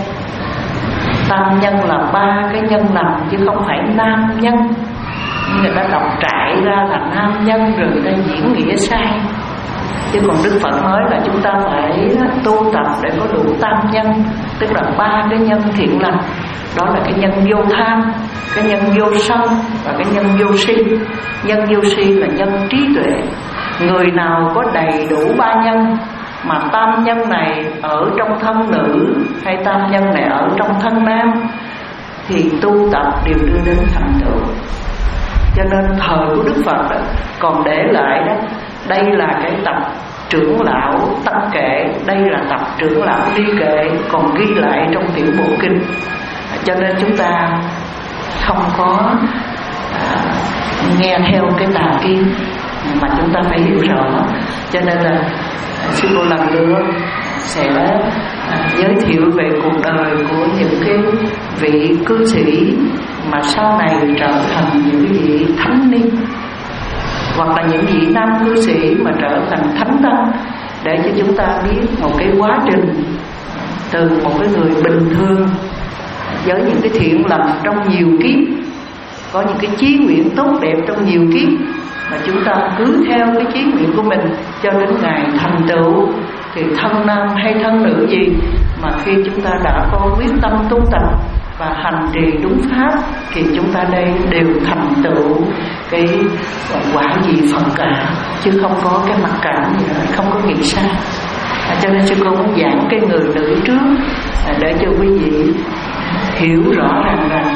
Tam nhân là ba cái nhân lành chứ không phải nam nhân. Người ta đọc trại ra là nam nhân rồi người ta diễn nghĩa sai. Chứ còn Đức Phật nói là chúng ta phải tu tập để có đủ tam nhân, tức là ba cái nhân thiện lành. Đó là cái nhân vô tham, cái nhân vô sân và cái nhân vô si. Nhân vô si là nhân trí tuệ. Người nào có đầy đủ ba nhân, mà tam nhân này ở trong thân nữ hay tam nhân này ở trong thân nam, thì tu tập đều đưa đến thành tựu. Cho nên thời của Đức Phật đó, còn để lại đó, đây là cái tập trưởng lão Tăng Kệ, đây là tập trưởng lão Ly Kệ, còn ghi lại trong tiểu bộ kinh. Cho nên chúng ta không có à, nghe theo cái tà kiến, mà chúng ta phải hiểu rõ. Cho nên là sư cô lần nữa sẽ à, giới thiệu về cuộc đời của những cái vị cư sĩ mà sau này trở thành những vị thánh ni, hoặc là những vị nam cư sĩ mà trở thành thánh tăng, để cho chúng ta biết một cái quá trình từ một cái người bình thường với những cái thiện lành trong nhiều kiếp, có những cái chí nguyện tốt đẹp trong nhiều kiếp, mà chúng ta cứ theo cái chí nguyện của mình cho đến ngày thành tựu. Thì thân nam hay thân nữ gì mà khi chúng ta đã có quyết tâm tu tập và hành trì đúng pháp, thì chúng ta đây đều thành tựu cái quả gì Phật cả, chứ không có cái mặc cảm gì nữa, không có nghĩ sai. À, cho nên sư cô muốn giảng cái người nữ trước à, để cho quý vị hiểu rõ ràng rằng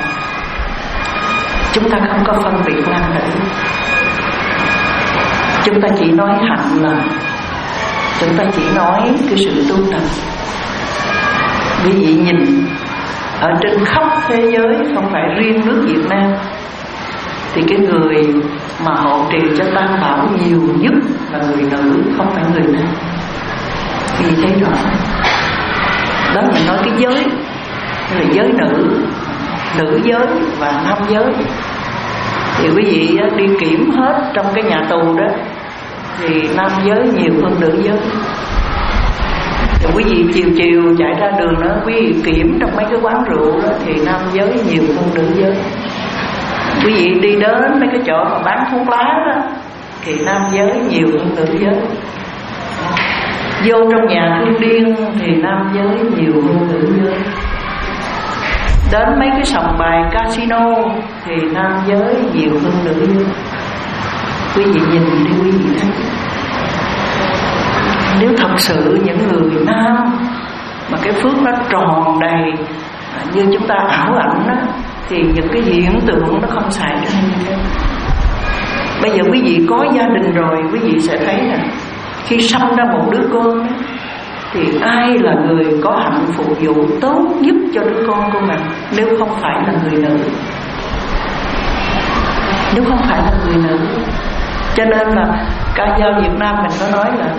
chúng ta không có phân biệt nam nữ. Chúng ta chỉ nói hạnh là chúng ta chỉ nói cái sự tu tập. Quý vị nhìn ở trên khắp thế giới, không phải riêng nước Việt Nam, thì cái người mà hộ trì cho Tam Bảo nhiều nhất là người nữ, không phải người nam. Vì thấy rõ đó, mình nói cái giới là giới nữ, nữ giới và nam giới. Thì quý vị đi kiểm hết trong cái nhà tù đó, thì nam giới nhiều hơn nữ giới. Thì quý vị chiều chiều chạy ra đường đó, quý vị kiểm trong mấy cái quán rượu đó, thì nam giới nhiều hơn nữ giới. Quý vị đi đến mấy cái chỗ mà bán thuốc lá đó, thì nam giới nhiều hơn nữ giới. Vô trong nhà thương điên thì nam giới nhiều hơn nữ giới. Đến mấy cái sòng bài casino thì nam giới nhiều hơn nữ giới. Quý vị nhìn đi quý vị thấy, nếu thật sự những người nam mà cái phước nó tròn đầy như chúng ta ảo ảnh đó, thì những cái hiện tượng nó không xảy ra như thế. Bây giờ quý vị có gia đình rồi, quý vị sẽ thấy là khi sanh ra một đứa con đó, thì ai là người có hạnh phục vụ tốt nhất cho đứa con của mình nếu không phải là người nữ? Nếu không phải là người nữ. Cho nên là ca dao Việt Nam mình có nói là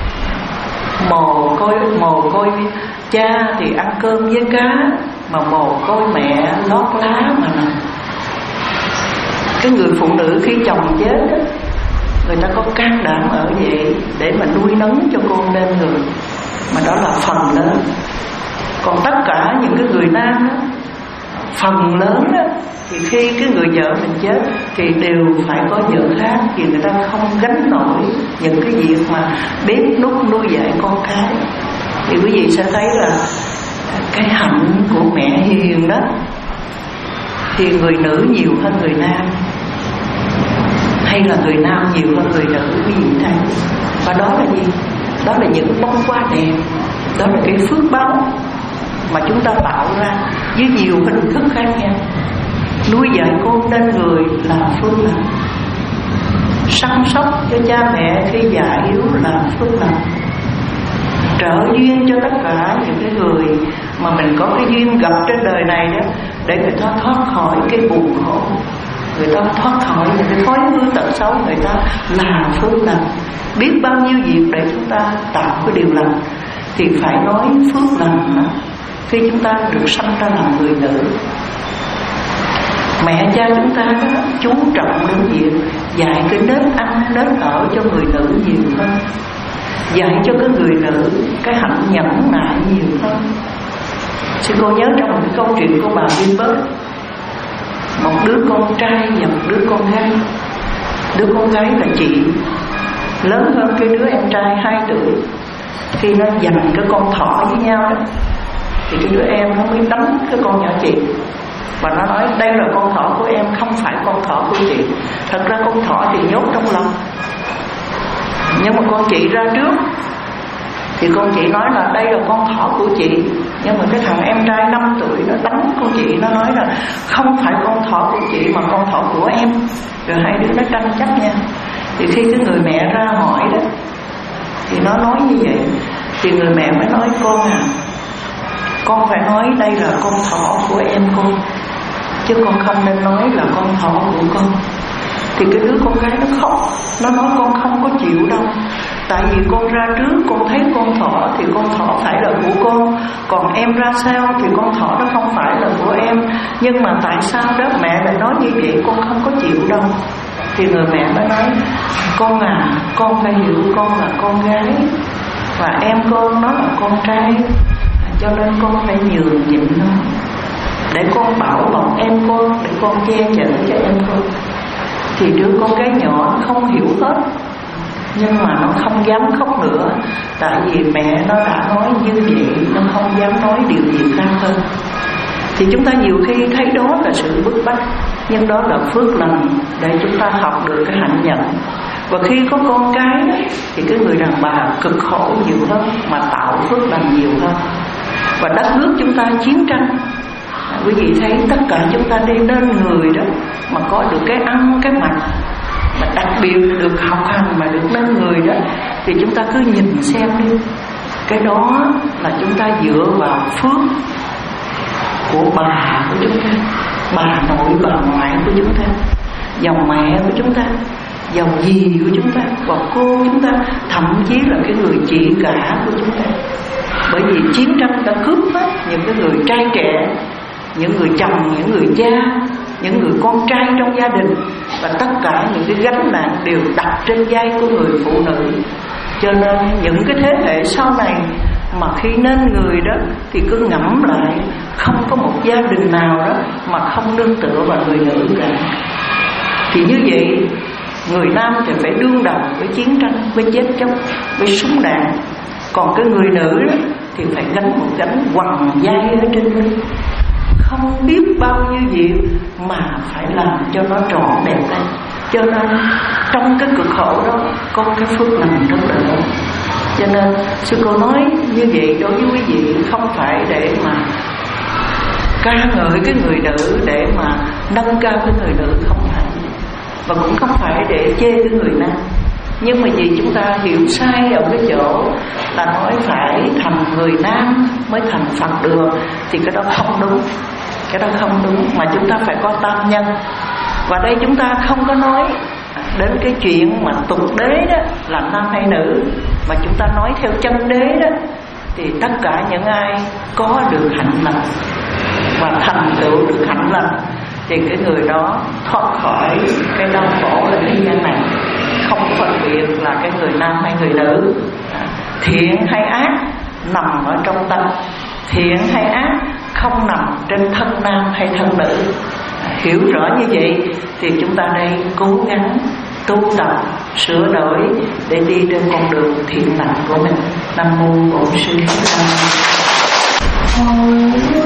mồ côi mồ côi cha thì ăn cơm với cá, mà mồ côi mẹ lót lá mà nằm. Cái người phụ nữ khi chồng chết đó, người ta có can đảm ở vậy để mà nuôi nấng cho con nên người, mà đó là phần lớn. Còn tất cả những cái người nam đó, phần lớn đó, thì khi cái người vợ mình chết thì đều phải có vợ khác, vì người ta không gánh nổi những cái việc mà bếp núc nuôi dạy con cái. Thì quý vị sẽ thấy là cái hạnh của mẹ hiền đó thì người nữ nhiều hơn người nam, hay là người nam nhiều hơn người nữ, quý vị thấy. Và đó là gì? Đó là những bông hoa đẹp, đó là cái phước báo mà chúng ta tạo ra với nhiều hình thức khác nhau. Nuôi dạy con nên người là phước lành, săn sóc cho cha mẹ khi già yếu là phước lành, trợ duyên cho tất cả những cái người mà mình có cái duyên gặp trên đời này đó, để người ta thoát khỏi cái buồn khổ, người ta thoát khỏi những cái thói hư tật xấu, người ta là phước lành. Biết bao nhiêu việc để chúng ta tạo cái điều lành, thì phải nói phước lành đó. Khi chúng ta được sanh ra làm người nữ, mẹ cha chúng ta đó chú trọng đến việc dạy cái nết ăn nết ở cho người nữ nhiều hơn, dạy cho cái người nữ cái hạnh nhẫn nại nhiều hơn. Sư cô nhớ trong một cái câu chuyện của bà Viên Bớt, một đứa con trai và một đứa con gái. Đứa con gái là chị, lớn hơn cái đứa em trai hai tuổi. Khi nó giành cái con thỏ với nhau đó, thì cái đứa em nó mới đánh cái con nhỏ chị, và nó nói đây là con thỏ của em, không phải con thỏ của chị. Thật ra con thỏ thì nhốt trong lòng, nhưng mà con chị ra trước, thì con chị nói là đây là con thỏ của chị. Nhưng mà cái thằng em trai năm tuổi nó đánh con chị, nó nói là không phải con thỏ của chị mà con thỏ của em. Rồi hai đứa nó tranh chấp nhau. Thì khi cái người mẹ ra hỏi đó, thì nó nói như vậy. Thì người mẹ mới nói con à, con phải nói đây là con thỏ của em con, chứ con không nên nói là con thỏ của con. Thì cái đứa con gái nó khóc, nó nói con không có chịu đâu. Tại vì con ra trước con thấy con thỏ thì con thỏ phải là của con, còn em ra sau thì con thỏ nó không phải là của em. Nhưng mà tại sao đó mẹ lại nói như vậy, con không có chịu đâu. Thì người mẹ mới nói con à, con phải hiểu con là con gái và em con nó là con trai, cho nên con phải nhường nhịn nó, để con bảo bọc em con, để con che chở cho em con. Thì đứa con gái nhỏ không hiểu hết, nhưng mà nó không dám khóc nữa, tại vì mẹ nó đã nói như vậy, nó không dám nói điều gì khác hơn. Thì chúng ta nhiều khi thấy đó là sự bức bách, nhưng đó là phước lành để chúng ta học được cái hạnh nhận. Và khi có con cái đó, thì cái người đàn bà cực khổ nhiều hơn mà tạo phước lành nhiều hơn. Và đất nước chúng ta chiến tranh, quý vị thấy tất cả chúng ta đi nên người đó mà có được cái ăn cái mặc, mà đặc biệt được học hành mà được nên người đó, thì chúng ta cứ nhìn xem đi, cái đó là chúng ta dựa vào phước của bà của chúng ta, bà nội bà ngoại của chúng ta, dòng mẹ của chúng ta, dòng dì của chúng ta, và cô chúng ta, thậm chí là cái người chị cả của chúng ta. Bởi vì chiến tranh đã cướp hết những cái người trai trẻ, những người chồng, những người cha, những người con trai trong gia đình, và tất cả những cái gánh nặng đều đặt trên vai của người phụ nữ. Cho nên những cái thế hệ sau này mà khi nên người đó thì cứ ngẫm lại, không có một gia đình nào đó mà không nương tựa vào người nữ cả. Thì như vậy, người nam thì phải đương đầu với chiến tranh, với chết chóc, với súng đạn. Còn cái người nữ đó thì phải gánh một gánh quằn vai ở trên lưng, không biết bao nhiêu việc mà phải làm cho nó trọn đẹp lên. Cho nên trong cái cực khổ đó có cái phước lành rất là lớn. Cho nên sư cô nói như vậy đối với quý vị, không phải để mà ca ngợi cái người nữ, để mà nâng cao cái người nữ, không phải, và cũng không phải để chê cái người nam. Nhưng mà vì chúng ta hiểu sai ở cái chỗ là nói phải thành người nam mới thành Phật được, thì cái đó không đúng. Cái đó không đúng, mà chúng ta phải có tam nhân. Và đây chúng ta không có nói đến cái chuyện mà tục đế đó là nam hay nữ, mà chúng ta nói theo chân đế đó, thì tất cả những ai có được hạnh lành và thành tựu được hạnh lành thì cái người đó thoát khỏi cái đau khổ ở thế gian này, không phân biệt là cái người nam hay người nữ, thiện hay ác nằm ở trong tâm. thiện hay ác không nằm trên thân nam hay thân nữ. Hiểu rõ như vậy thì chúng ta đây cố gắng tu tập sửa đổi để đi trên con đường thiện lành của mình. Nam mô Bổn Sư Thích Ca Mâu Ni.